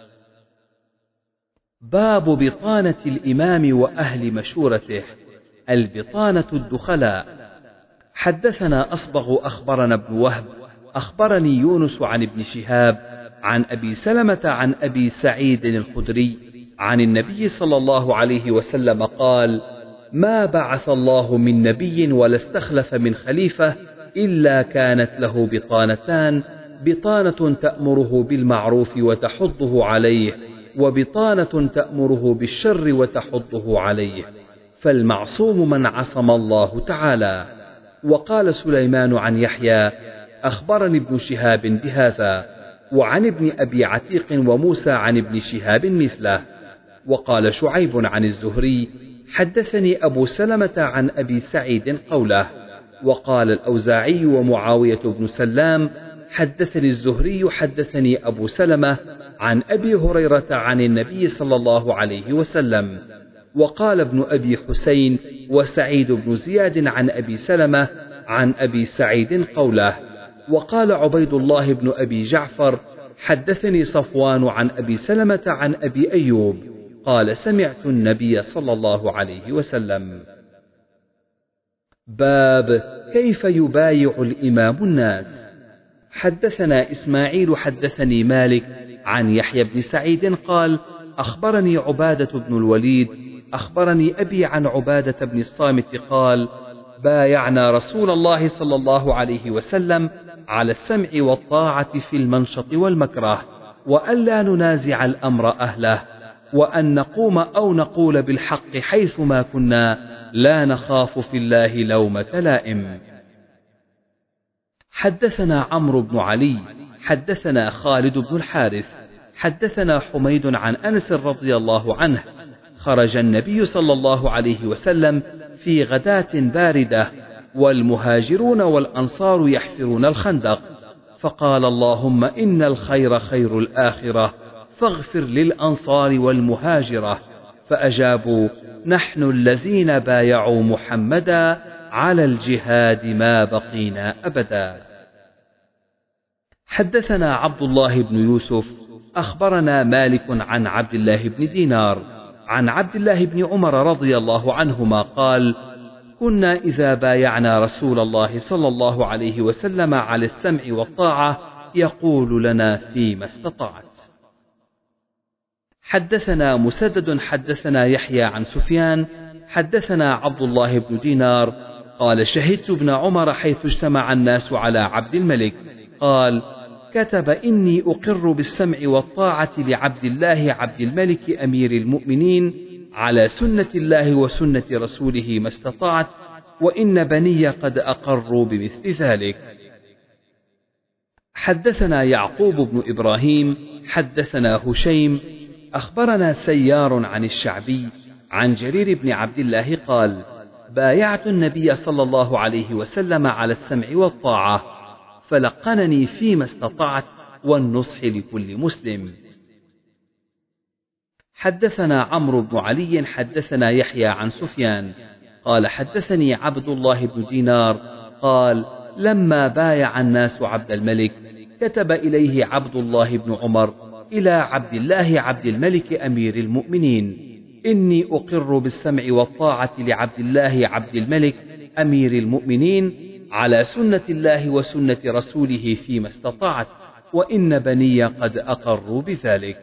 باب بطانة الإمام وأهل مشورته. البطانة الدخلاء. حدثنا أصبغ أخبرنا ابن وهب أخبرني يونس عن ابن شهاب عن أبي سلمة عن أبي سعيد الخدري عن النبي صلى الله عليه وسلم قال: ما بعث الله من نبي ولا استخلف من خليفة إلا كانت له بطانتان: بطانة تأمره بالمعروف وتحضه عليه، وبطانة تأمره بالشر وتحضه عليه، فالمعصوم من عصم الله تعالى. وقال سليمان عن يحيى: أخبرني ابن شهاب بهذا، وعن ابن أبي عتيق وموسى عن ابن شهاب مثله. وقال شعيب عن الزهري: حدثني أبو سلمة عن أبي سعيد قوله. وقال الأوزاعي ومعاوية بن سلام: حدثني الزهري حدثني أبو سلمة عن أبي هريرة عن النبي صلى الله عليه وسلم. وقال ابن أبي حسين وسعيد بن زياد عن أبي سلمة عن أبي سعيد قوله. وقال عبيد الله بن أبي جعفر: حدثني صفوان عن أبي سلمة عن أبي أيوب قال: سمعت النبي صلى الله عليه وسلم. باب كيف يبايع الإمام الناس. حدثنا إسماعيل حدثني مالك عن يحيى بن سعيد قال: أخبرني عبادة بن الوليد أخبرني أبي عن عبادة بن الصامت قال: بايعنا رسول الله صلى الله عليه وسلم على السمع والطاعة في المنشط والمكره، وألا ننازع الأمر أهله، وأن نقوم أو نقول بالحق حيثما كنا، لا نخاف في الله لومة لائم. حدثنا عمرو بن علي حدثنا خالد بن الحارث حدثنا حميد عن أنس رضي الله عنه: خرج النبي صلى الله عليه وسلم في غداة باردة، والمهاجرون والأنصار يحفرون الخندق، فقال: اللهم إن الخير خير الآخرة، فاغفر للأنصار والمهاجرة. فأجابوا: نحن الذين بايعوا محمدا على الجهاد ما بقينا أبدا. حدثنا عبد الله بن يوسف أخبرنا مالك عن عبد الله بن دينار عن عبد الله بن عمر رضي الله عنهما قال: كنا إذا بايعنا رسول الله صلى الله عليه وسلم على السمع والطاعة يقول لنا فيما استطعت. حدثنا مسدد حدثنا يحيى عن سفيان حدثنا عبد الله بن دينار قال: شهدت ابن عمر حيث اجتمع الناس على عبد الملك قال: كتب: إني أقر بالسمع والطاعة لعبد الله عبد الملك أمير المؤمنين على سنة الله وسنة رسوله ما استطعت، وإن بني قد أقروا بمثل ذلك. حدثنا يعقوب بن إبراهيم حدثنا هشيم أخبرنا سيار عن الشعبي عن جرير بن عبد الله قال: بايعت النبي صلى الله عليه وسلم على السمع والطاعة، فلقنني فيما استطعت والنصح لكل مسلم. حدثنا عمرو بن علي حدثنا يحيى عن سفيان قال: حدثني عبد الله بن دينار قال: لما بايع الناس عبد الملك كتب إليه عبد الله بن عمر إلى عبد الله عبد الملك أمير المؤمنين: إني أقر بالسمع والطاعة لعبد الله عبد الملك أمير المؤمنين على سنة الله وسنة رسوله فيما استطعت، وإن بني قد أقروا بذلك.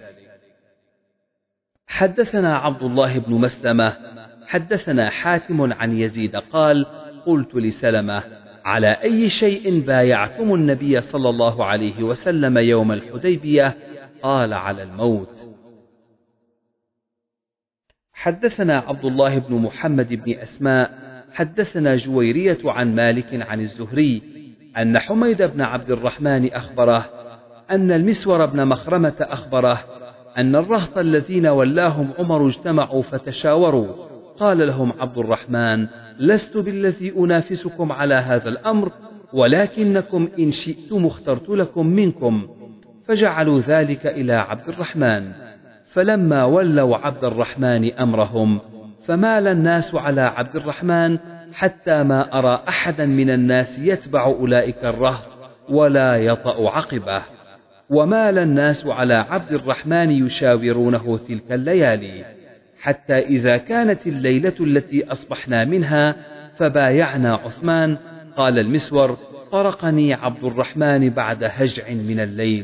حدثنا عبد الله بن مسلمة حدثنا حاتم عن يزيد قال: قلت لسلمة: على أي شيء بايعتم النبي صلى الله عليه وسلم يوم الحديبية؟ قال: على الموت. حدثنا عبد الله بن محمد بن أسماء حدثنا جويرية عن مالك عن الزهري أن حميد بن عبد الرحمن أخبره أن المسور بن مخرمة أخبره أن الرهط الذين ولاهم عمر اجتمعوا فتشاوروا. قال لهم عبد الرحمن: لست بالذي أنافسكم على هذا الأمر، ولكنكم إن شئتم اخترت لكم منكم. فجعلوا ذلك إلى عبد الرحمن. فلما ولوا عبد الرحمن أمرهم فمال الناس على عبد الرحمن، حتى ما أرى أحدا من الناس يتبع أولئك الرهط ولا يطأ عقبه. ومال الناس على عبد الرحمن يشاورونه تلك الليالي، حتى إذا كانت الليلة التي أصبحنا منها فبايعنا عثمان. قال المسور: طرقني عبد الرحمن بعد هجع من الليل،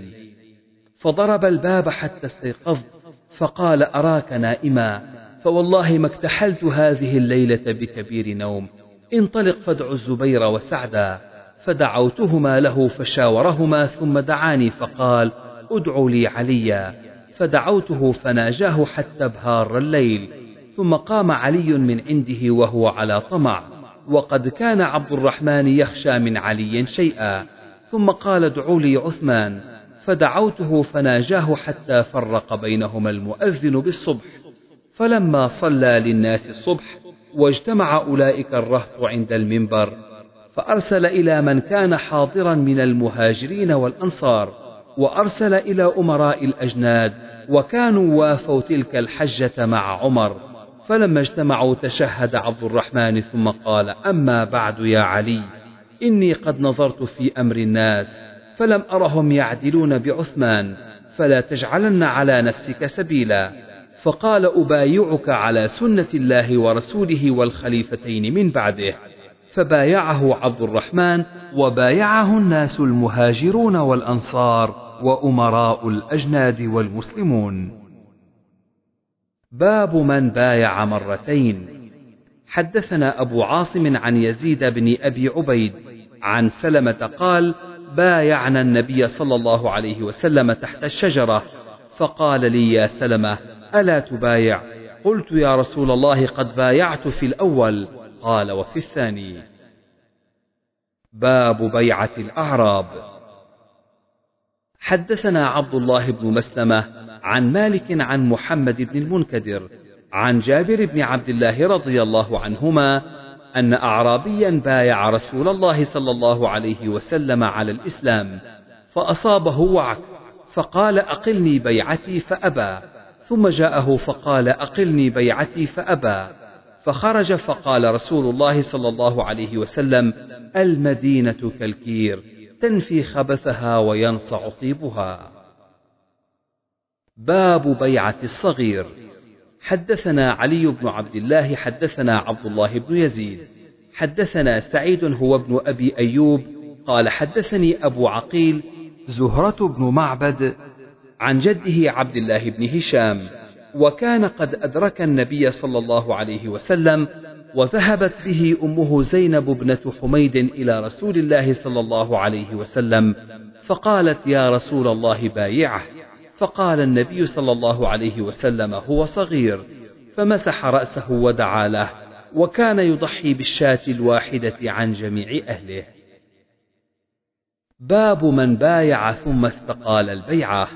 فضرب الباب حتى استيقظت، فقال: أراك نائما، فوالله ما اكتحلت هذه الليلة بكبير نوم، انطلق فادع الزبير وسعدا. فدعوتهما له فشاورهما، ثم دعاني فقال: ادعوا لي عليا. فدعوته فناجاه حتى بهار الليل، ثم قام علي من عنده وهو على طمع، وقد كان عبد الرحمن يخشى من علي شيئا. ثم قال: ادعوا لي عثمان. فدعوته فناجاه حتى فرق بينهما المؤذن بالصبح. فلما صلى للناس الصبح واجتمع أولئك الرهط عند المنبر، فأرسل إلى من كان حاضرا من المهاجرين والأنصار، وأرسل إلى أمراء الأجناد، وكانوا وافوا تلك الحجة مع عمر. فلما اجتمعوا تشهد عبد الرحمن ثم قال: أما بعد يا علي، إني قد نظرت في أمر الناس فلم أرهم يعدلون بعثمان، فلا تجعلن على نفسك سبيلا. فقال: أبايعك على سنة الله ورسوله والخليفتين من بعده. فبايعه عبد الرحمن، وبايعه الناس المهاجرون والأنصار وأمراء الأجناد والمسلمون. باب من بايع مرتين. حدثنا أبو عاصم عن يزيد بن أبي عبيد عن سلمة قال: بايعنا النبي صلى الله عليه وسلم تحت الشجرة، فقال لي: يا سلمة، ألا تبايع؟ قلت: يا رسول الله، قد بايعت في الأول. قال: وفي الثاني. باب بيعة الأعراب. حدثنا عبد الله بن مسلمة عن مالك عن محمد بن المنكدر عن جابر بن عبد الله رضي الله عنهما أن أعرابيا بايع رسول الله صلى الله عليه وسلم على الإسلام، فأصابه وعك، فقال: أقلني بيعتي، فأبى. ثم جاءه فقال: أقلني بيعتي، فأبى. فخرج فقال رسول الله صلى الله عليه وسلم: المدينة كالكير، تنفي خبثها وينصع طيبها. باب بيعة الصغير. حدثنا علي بن عبد الله حدثنا عبد الله بن يزيد حدثنا سعيد هو ابن أبي أيوب قال: حدثني أبو عقيل زهرة بن معبد عن جده عبد الله بن هشام، وكان قد أدرك النبي صلى الله عليه وسلم وذهبت به أمه زينب ابنة حميد إلى رسول الله صلى الله عليه وسلم، فقالت: يا رسول الله بايعه. فقال النبي صلى الله عليه وسلم: هو صغير، فمسح رأسه ودعا له، وكان يضحي بالشاة الواحدة عن جميع أهله. باب من بايع ثم استقال البيعة.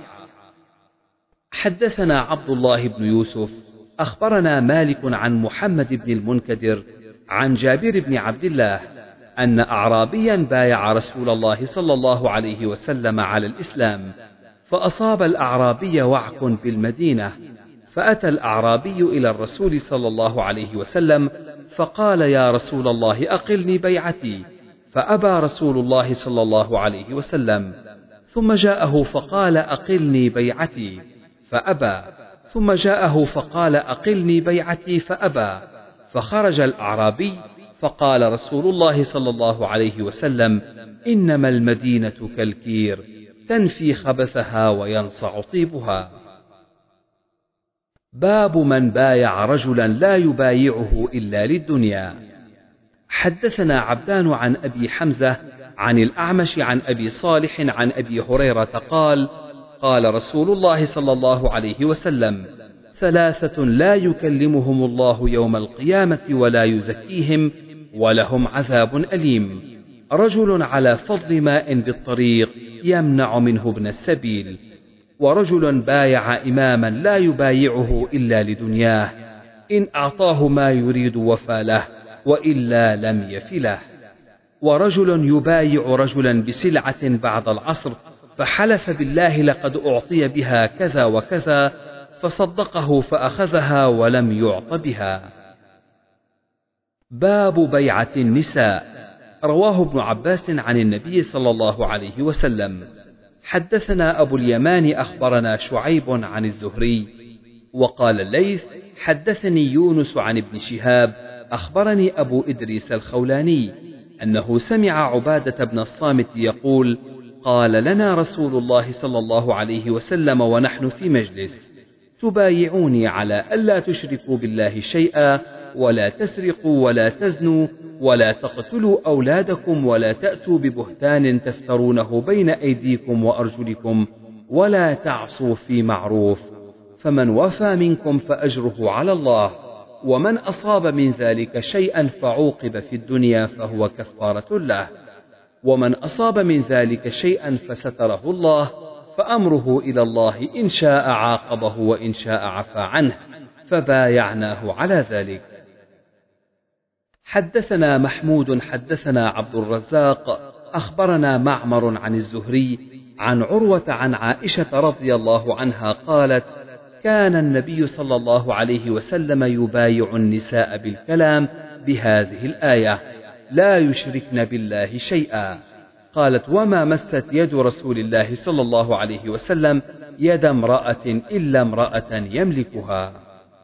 حدثنا عبد الله بن يوسف أخبرنا مالك عن محمد بن المنكدر عن جابر بن عبد الله أن أعرابيا بايع رسول الله صلى الله عليه وسلم على الإسلام، فأصاب الأعرابي وعك بالمدينة، فأتى الأعرابي إلى الرسول صلى الله عليه وسلم فقال: يا رسول الله أقلني بيعتي، فأبى رسول الله صلى الله عليه وسلم. ثم جاءه فقال: أقلني بيعتي، فأبى. ثم جاءه فقال: أقلني بيعتي، فأبى. فخرج الأعرابي فقال رسول الله صلى الله عليه وسلم: إنما المدينة كالكير، تنفي خبثها وينصع طيبها. باب من بايع رجلا لا يبايعه إلا للدنيا. حدثنا عبدان عن أبي حمزة عن الأعمش عن أبي صالح عن أبي هريرة قال: قال رسول الله صلى الله عليه وسلم: ثلاثة لا يكلمهم الله يوم القيامة ولا يزكيهم ولهم عذاب أليم: رجل على فضل ماء بالطريق يمنع منه ابن السبيل، ورجل بايع إماما لا يبايعه إلا لدنياه، إن أعطاه ما يريد وفى له، وإلا لم يف له، ورجل يبايع رجلا بسلعة بعد العصر فحلف بالله لقد أعطي بها كذا وكذا، فصدقه فأخذها ولم يعط بها. باب بيعة النساء. رواه ابن عباس عن النبي صلى الله عليه وسلم. حدثنا أبو اليمان أخبرنا شعيب عن الزهري وقال الليث: حدثني يونس عن ابن شهاب أخبرني أبو إدريس الخولاني أنه سمع عبادة بن الصامت يقول: قال لنا رسول الله صلى الله عليه وسلم ونحن في مجلس: تبايعوني على ألا تشركوا بالله شيئا، ولا تسرقوا ولا تزنوا، ولا تقتلوا أولادكم، ولا تأتوا ببهتان تفترونه بين أيديكم وأرجلكم، ولا تعصوا في معروف، فمن وفى منكم فأجره على الله، ومن أصاب من ذلك شيئا فعوقب في الدنيا فهو كفارة له، ومن أصاب من ذلك شيئا فستره الله فأمره إلى الله، إن شاء عاقبه وإن شاء عفى عنه، فبايعناه على ذلك. حدثنا محمود حدثنا عبد الرزاق أخبرنا معمر عن الزهري عن عروة عن عائشة رضي الله عنها قالت: كان النبي صلى الله عليه وسلم يبايع النساء بالكلام بهذه الآية: لا يشركن بالله شيئا. قالت: وما مست يد رسول الله صلى الله عليه وسلم يد امرأة إلا امرأة يملكها.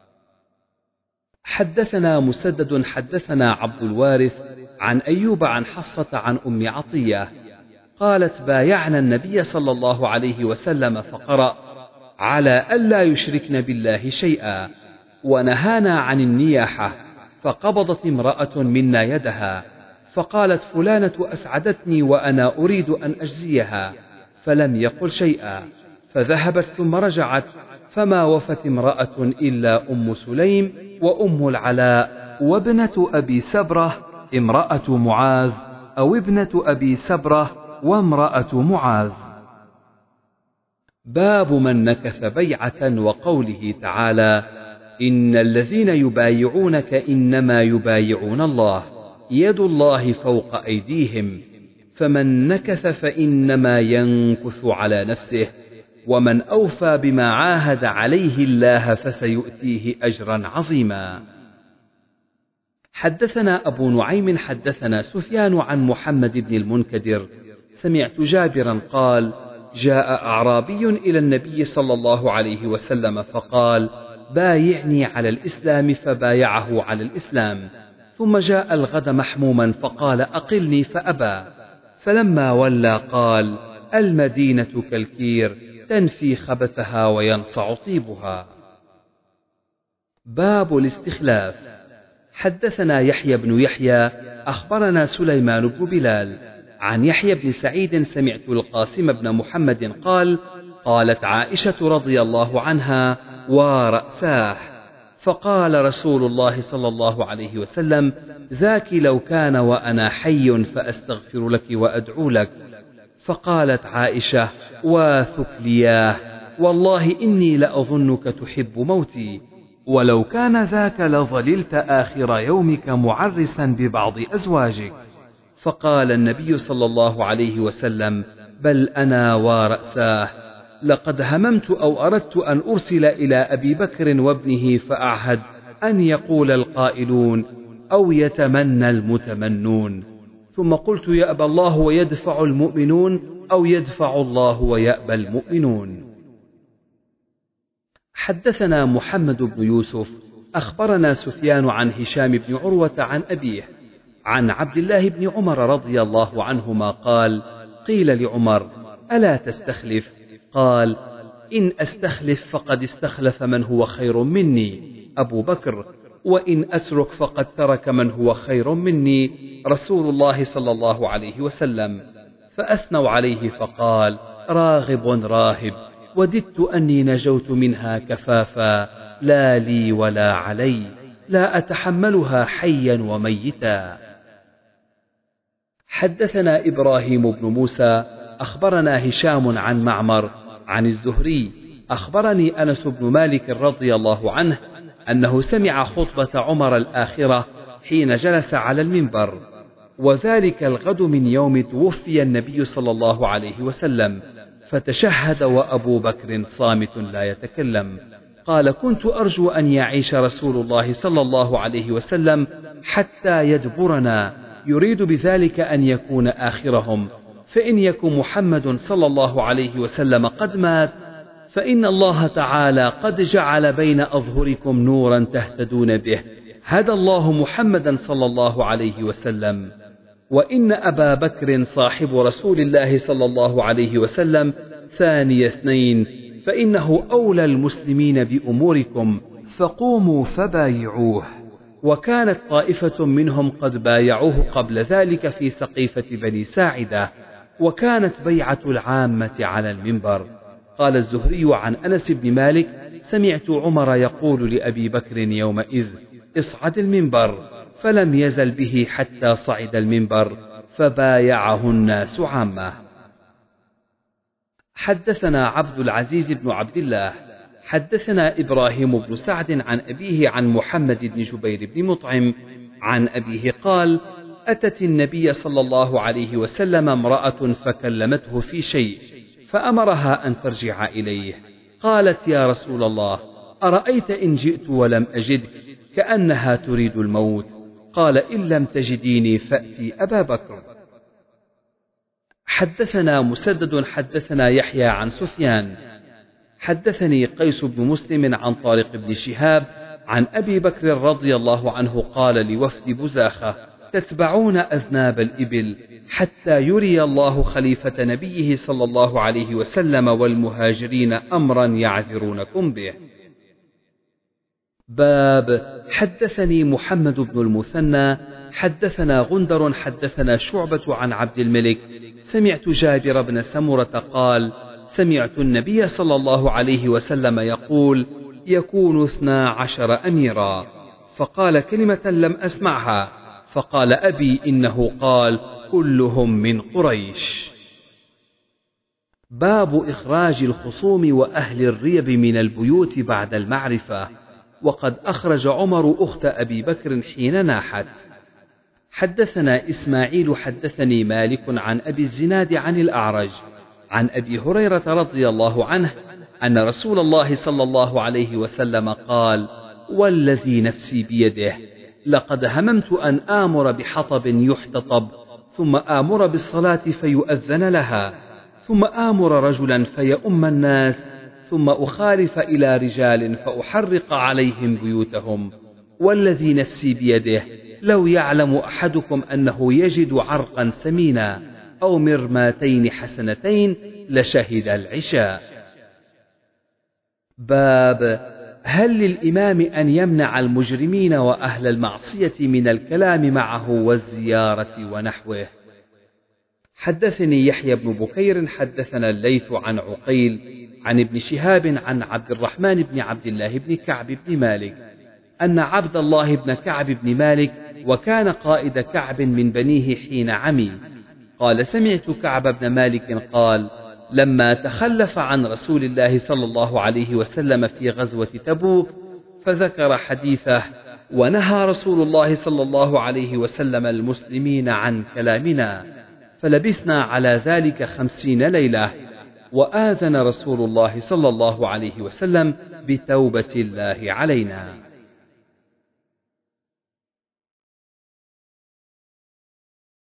حدثنا مسدد حدثنا عبد الوارث عن أيوب عن حصة عن أم عطية قالت: بايعنا النبي صلى الله عليه وسلم فقرأ: على ألا يشركن بالله شيئا، ونهانا عن النياحة، فقبضت امرأة منا يدها، فقالت: فلانة أسعدتني وأنا أريد أن أجزيها، فلم يقل شيئا، فذهبت ثم رجعت، فما وفت امرأة إلا أم سليم وأم العلاء وابنة أبي سبرة امرأة معاذ، أو ابنة أبي سبرة وامرأة معاذ. باب من نكث بيعة، وقوله تعالى: إن الذين يبايعونك إنما يبايعون الله، يد الله فوق أيديهم، فمن نكث فإنما ينكث على نفسه، ومن أوفى بما عاهد عليه الله فسيؤتيه أجرا عظيما. حدثنا أبو نعيم حدثنا سفيان عن محمد بن المنكدر سمعت جابرا قال: جاء أعرابي إلى النبي صلى الله عليه وسلم فقال: بايعني على الإسلام، فبايعه على الإسلام، ثم جاء الغد محموما فقال: أقلني، فأبى، فلما ولى قال: المدينة كالكير، تنفي خبثها وينصع طيبها. باب الاستخلاف. حدثنا يحيى بن يحيى أخبرنا سليمان بن بلال عن يحيى بن سعيد سمعت القاسم بن محمد قال قالت عائشة رضي الله عنها ورأساه، فقال رسول الله صلى الله عليه وسلم ذاك لو كان وأنا حي فأستغفر لك وأدعو لك. فقالت عائشة واثكلياه والله إني لأظنك تحب موتي، ولو كان ذاك لظللت آخر يومك معرسا ببعض أزواجك. فقال النبي صلى الله عليه وسلم بل أنا ورأساه، لقد هممت أو أردت أن أرسل إلى أبي بكر وابنه فأعهد أن يقول القائلون أو يتمنى المتمنون، ثم قلت يأبى الله ويدفع المؤمنون أو يدفع الله ويأبى المؤمنون. حدثنا محمد بن يوسف أخبرنا سفيان عن هشام بن عروة عن أبيه عن عبد الله بن عمر رضي الله عنهما قال قيل لعمر ألا تستخلف؟ قال إن أستخلف فقد استخلف من هو خير مني أبو بكر، وإن أترك فقد ترك من هو خير مني رسول الله صلى الله عليه وسلم. فأثنوا عليه فقال راغب راهب، وددت أني نجوت منها كفافا لا لي ولا علي، لا أتحملها حيا وميتا. حدثنا إبراهيم بن موسى أخبرنا هشام عن معمر عن الزهري أخبرني أنس بن مالك رضي الله عنه أنه سمع خطبة عمر الآخرة حين جلس على المنبر، وذلك الغد من يوم توفي النبي صلى الله عليه وسلم، فتشهد وأبو بكر صامت لا يتكلم. قال كنت أرجو أن يعيش رسول الله صلى الله عليه وسلم حتى يدبرنا، يريد بذلك أن يكون آخرهم، فإن يكن محمد صلى الله عليه وسلم قد مات فإن الله تعالى قد جعل بين أظهركم نورا تهتدون به، هدى الله محمدا صلى الله عليه وسلم. وإن أبا بكر صاحب رسول الله صلى الله عليه وسلم ثاني اثنين، فإنه أولى المسلمين بأموركم، فقوموا فبايعوه. وكانت طائفة منهم قد بايعوه قبل ذلك في سقيفة بني ساعدة، وكانت بيعة العامة على المنبر. قال الزهري عن أنس بن مالك سمعت عمر يقول لأبي بكر يومئذ اصعد المنبر، فلم يزل به حتى صعد المنبر فبايعه الناس عامة. حدثنا عبد العزيز بن عبد الله حدثنا إبراهيم بن سعد عن أبيه عن محمد بن جبير بن مطعم عن أبيه قال أتت النبي صلى الله عليه وسلم امرأة فكلمته في شيء فأمرها أن ترجع إليه. قالت يا رسول الله أرأيت إن جئت ولم أجدك كأنها تريد الموت؟ قال إن لم تجديني فأتي أبا بكر. حدثنا مسدد حدثنا يحيى عن سفيان حدثني قيس بن مسلم عن طارق بن شهاب عن أبي بكر رضي الله عنه قال لوفد بزاخة تتبعون أذناب الإبل حتى يري الله خليفة نبيه صلى الله عليه وسلم والمهاجرين أمرا يعذرونكم به. باب حدثني محمد بن المثنى حدثنا غندر حدثنا شعبة عن عبد الملك سمعت جابر بن سمرة قال سمعت النبي صلى الله عليه وسلم يقول يكون اثنا عشر أميرا، فقال كلمة لم أسمعها، فقال أبي إنه قال كلهم من قريش. باب إخراج الخصوم وأهل الريب من البيوت بعد المعرفة، وقد أخرج عمر أخت أبي بكر حين ناحت. حدثنا إسماعيل حدثني مالك عن أبي الزناد عن الأعرج عن أبي هريرة رضي الله عنه أن رسول الله صلى الله عليه وسلم قال والذي نفسي بيده لقد هممت أن آمر بحطب يحتطب ثم آمر بالصلاة فيؤذن لها ثم آمر رجلا فيؤم الناس ثم أخالف إلى رجال فأحرق عليهم بيوتهم، والذي نفسي بيده لو يعلم أحدكم أنه يجد عرقا سمينا أو مرماتين حسنتين لشهد العشاء. باب هل للإمام أن يمنع المجرمين وأهل المعصية من الكلام معه والزيارة ونحوه؟ حدثني يحيى بن بكير حدثنا الليث عن عقيل عن ابن شهاب عن عبد الرحمن بن عبد الله بن كعب بن مالك أن عبد الله بن كعب بن مالك وكان قائد كعب من بنيه حين عمي قال سمعت كعب بن مالك قال لما تخلف عن رسول الله صلى الله عليه وسلم في غزوة تبوك فذكر حديثه ونهى رسول الله صلى الله عليه وسلم المسلمين عن كلامنا فلبثنا على ذلك خمسين ليلة وآذن رسول الله صلى الله عليه وسلم بتوبة الله علينا.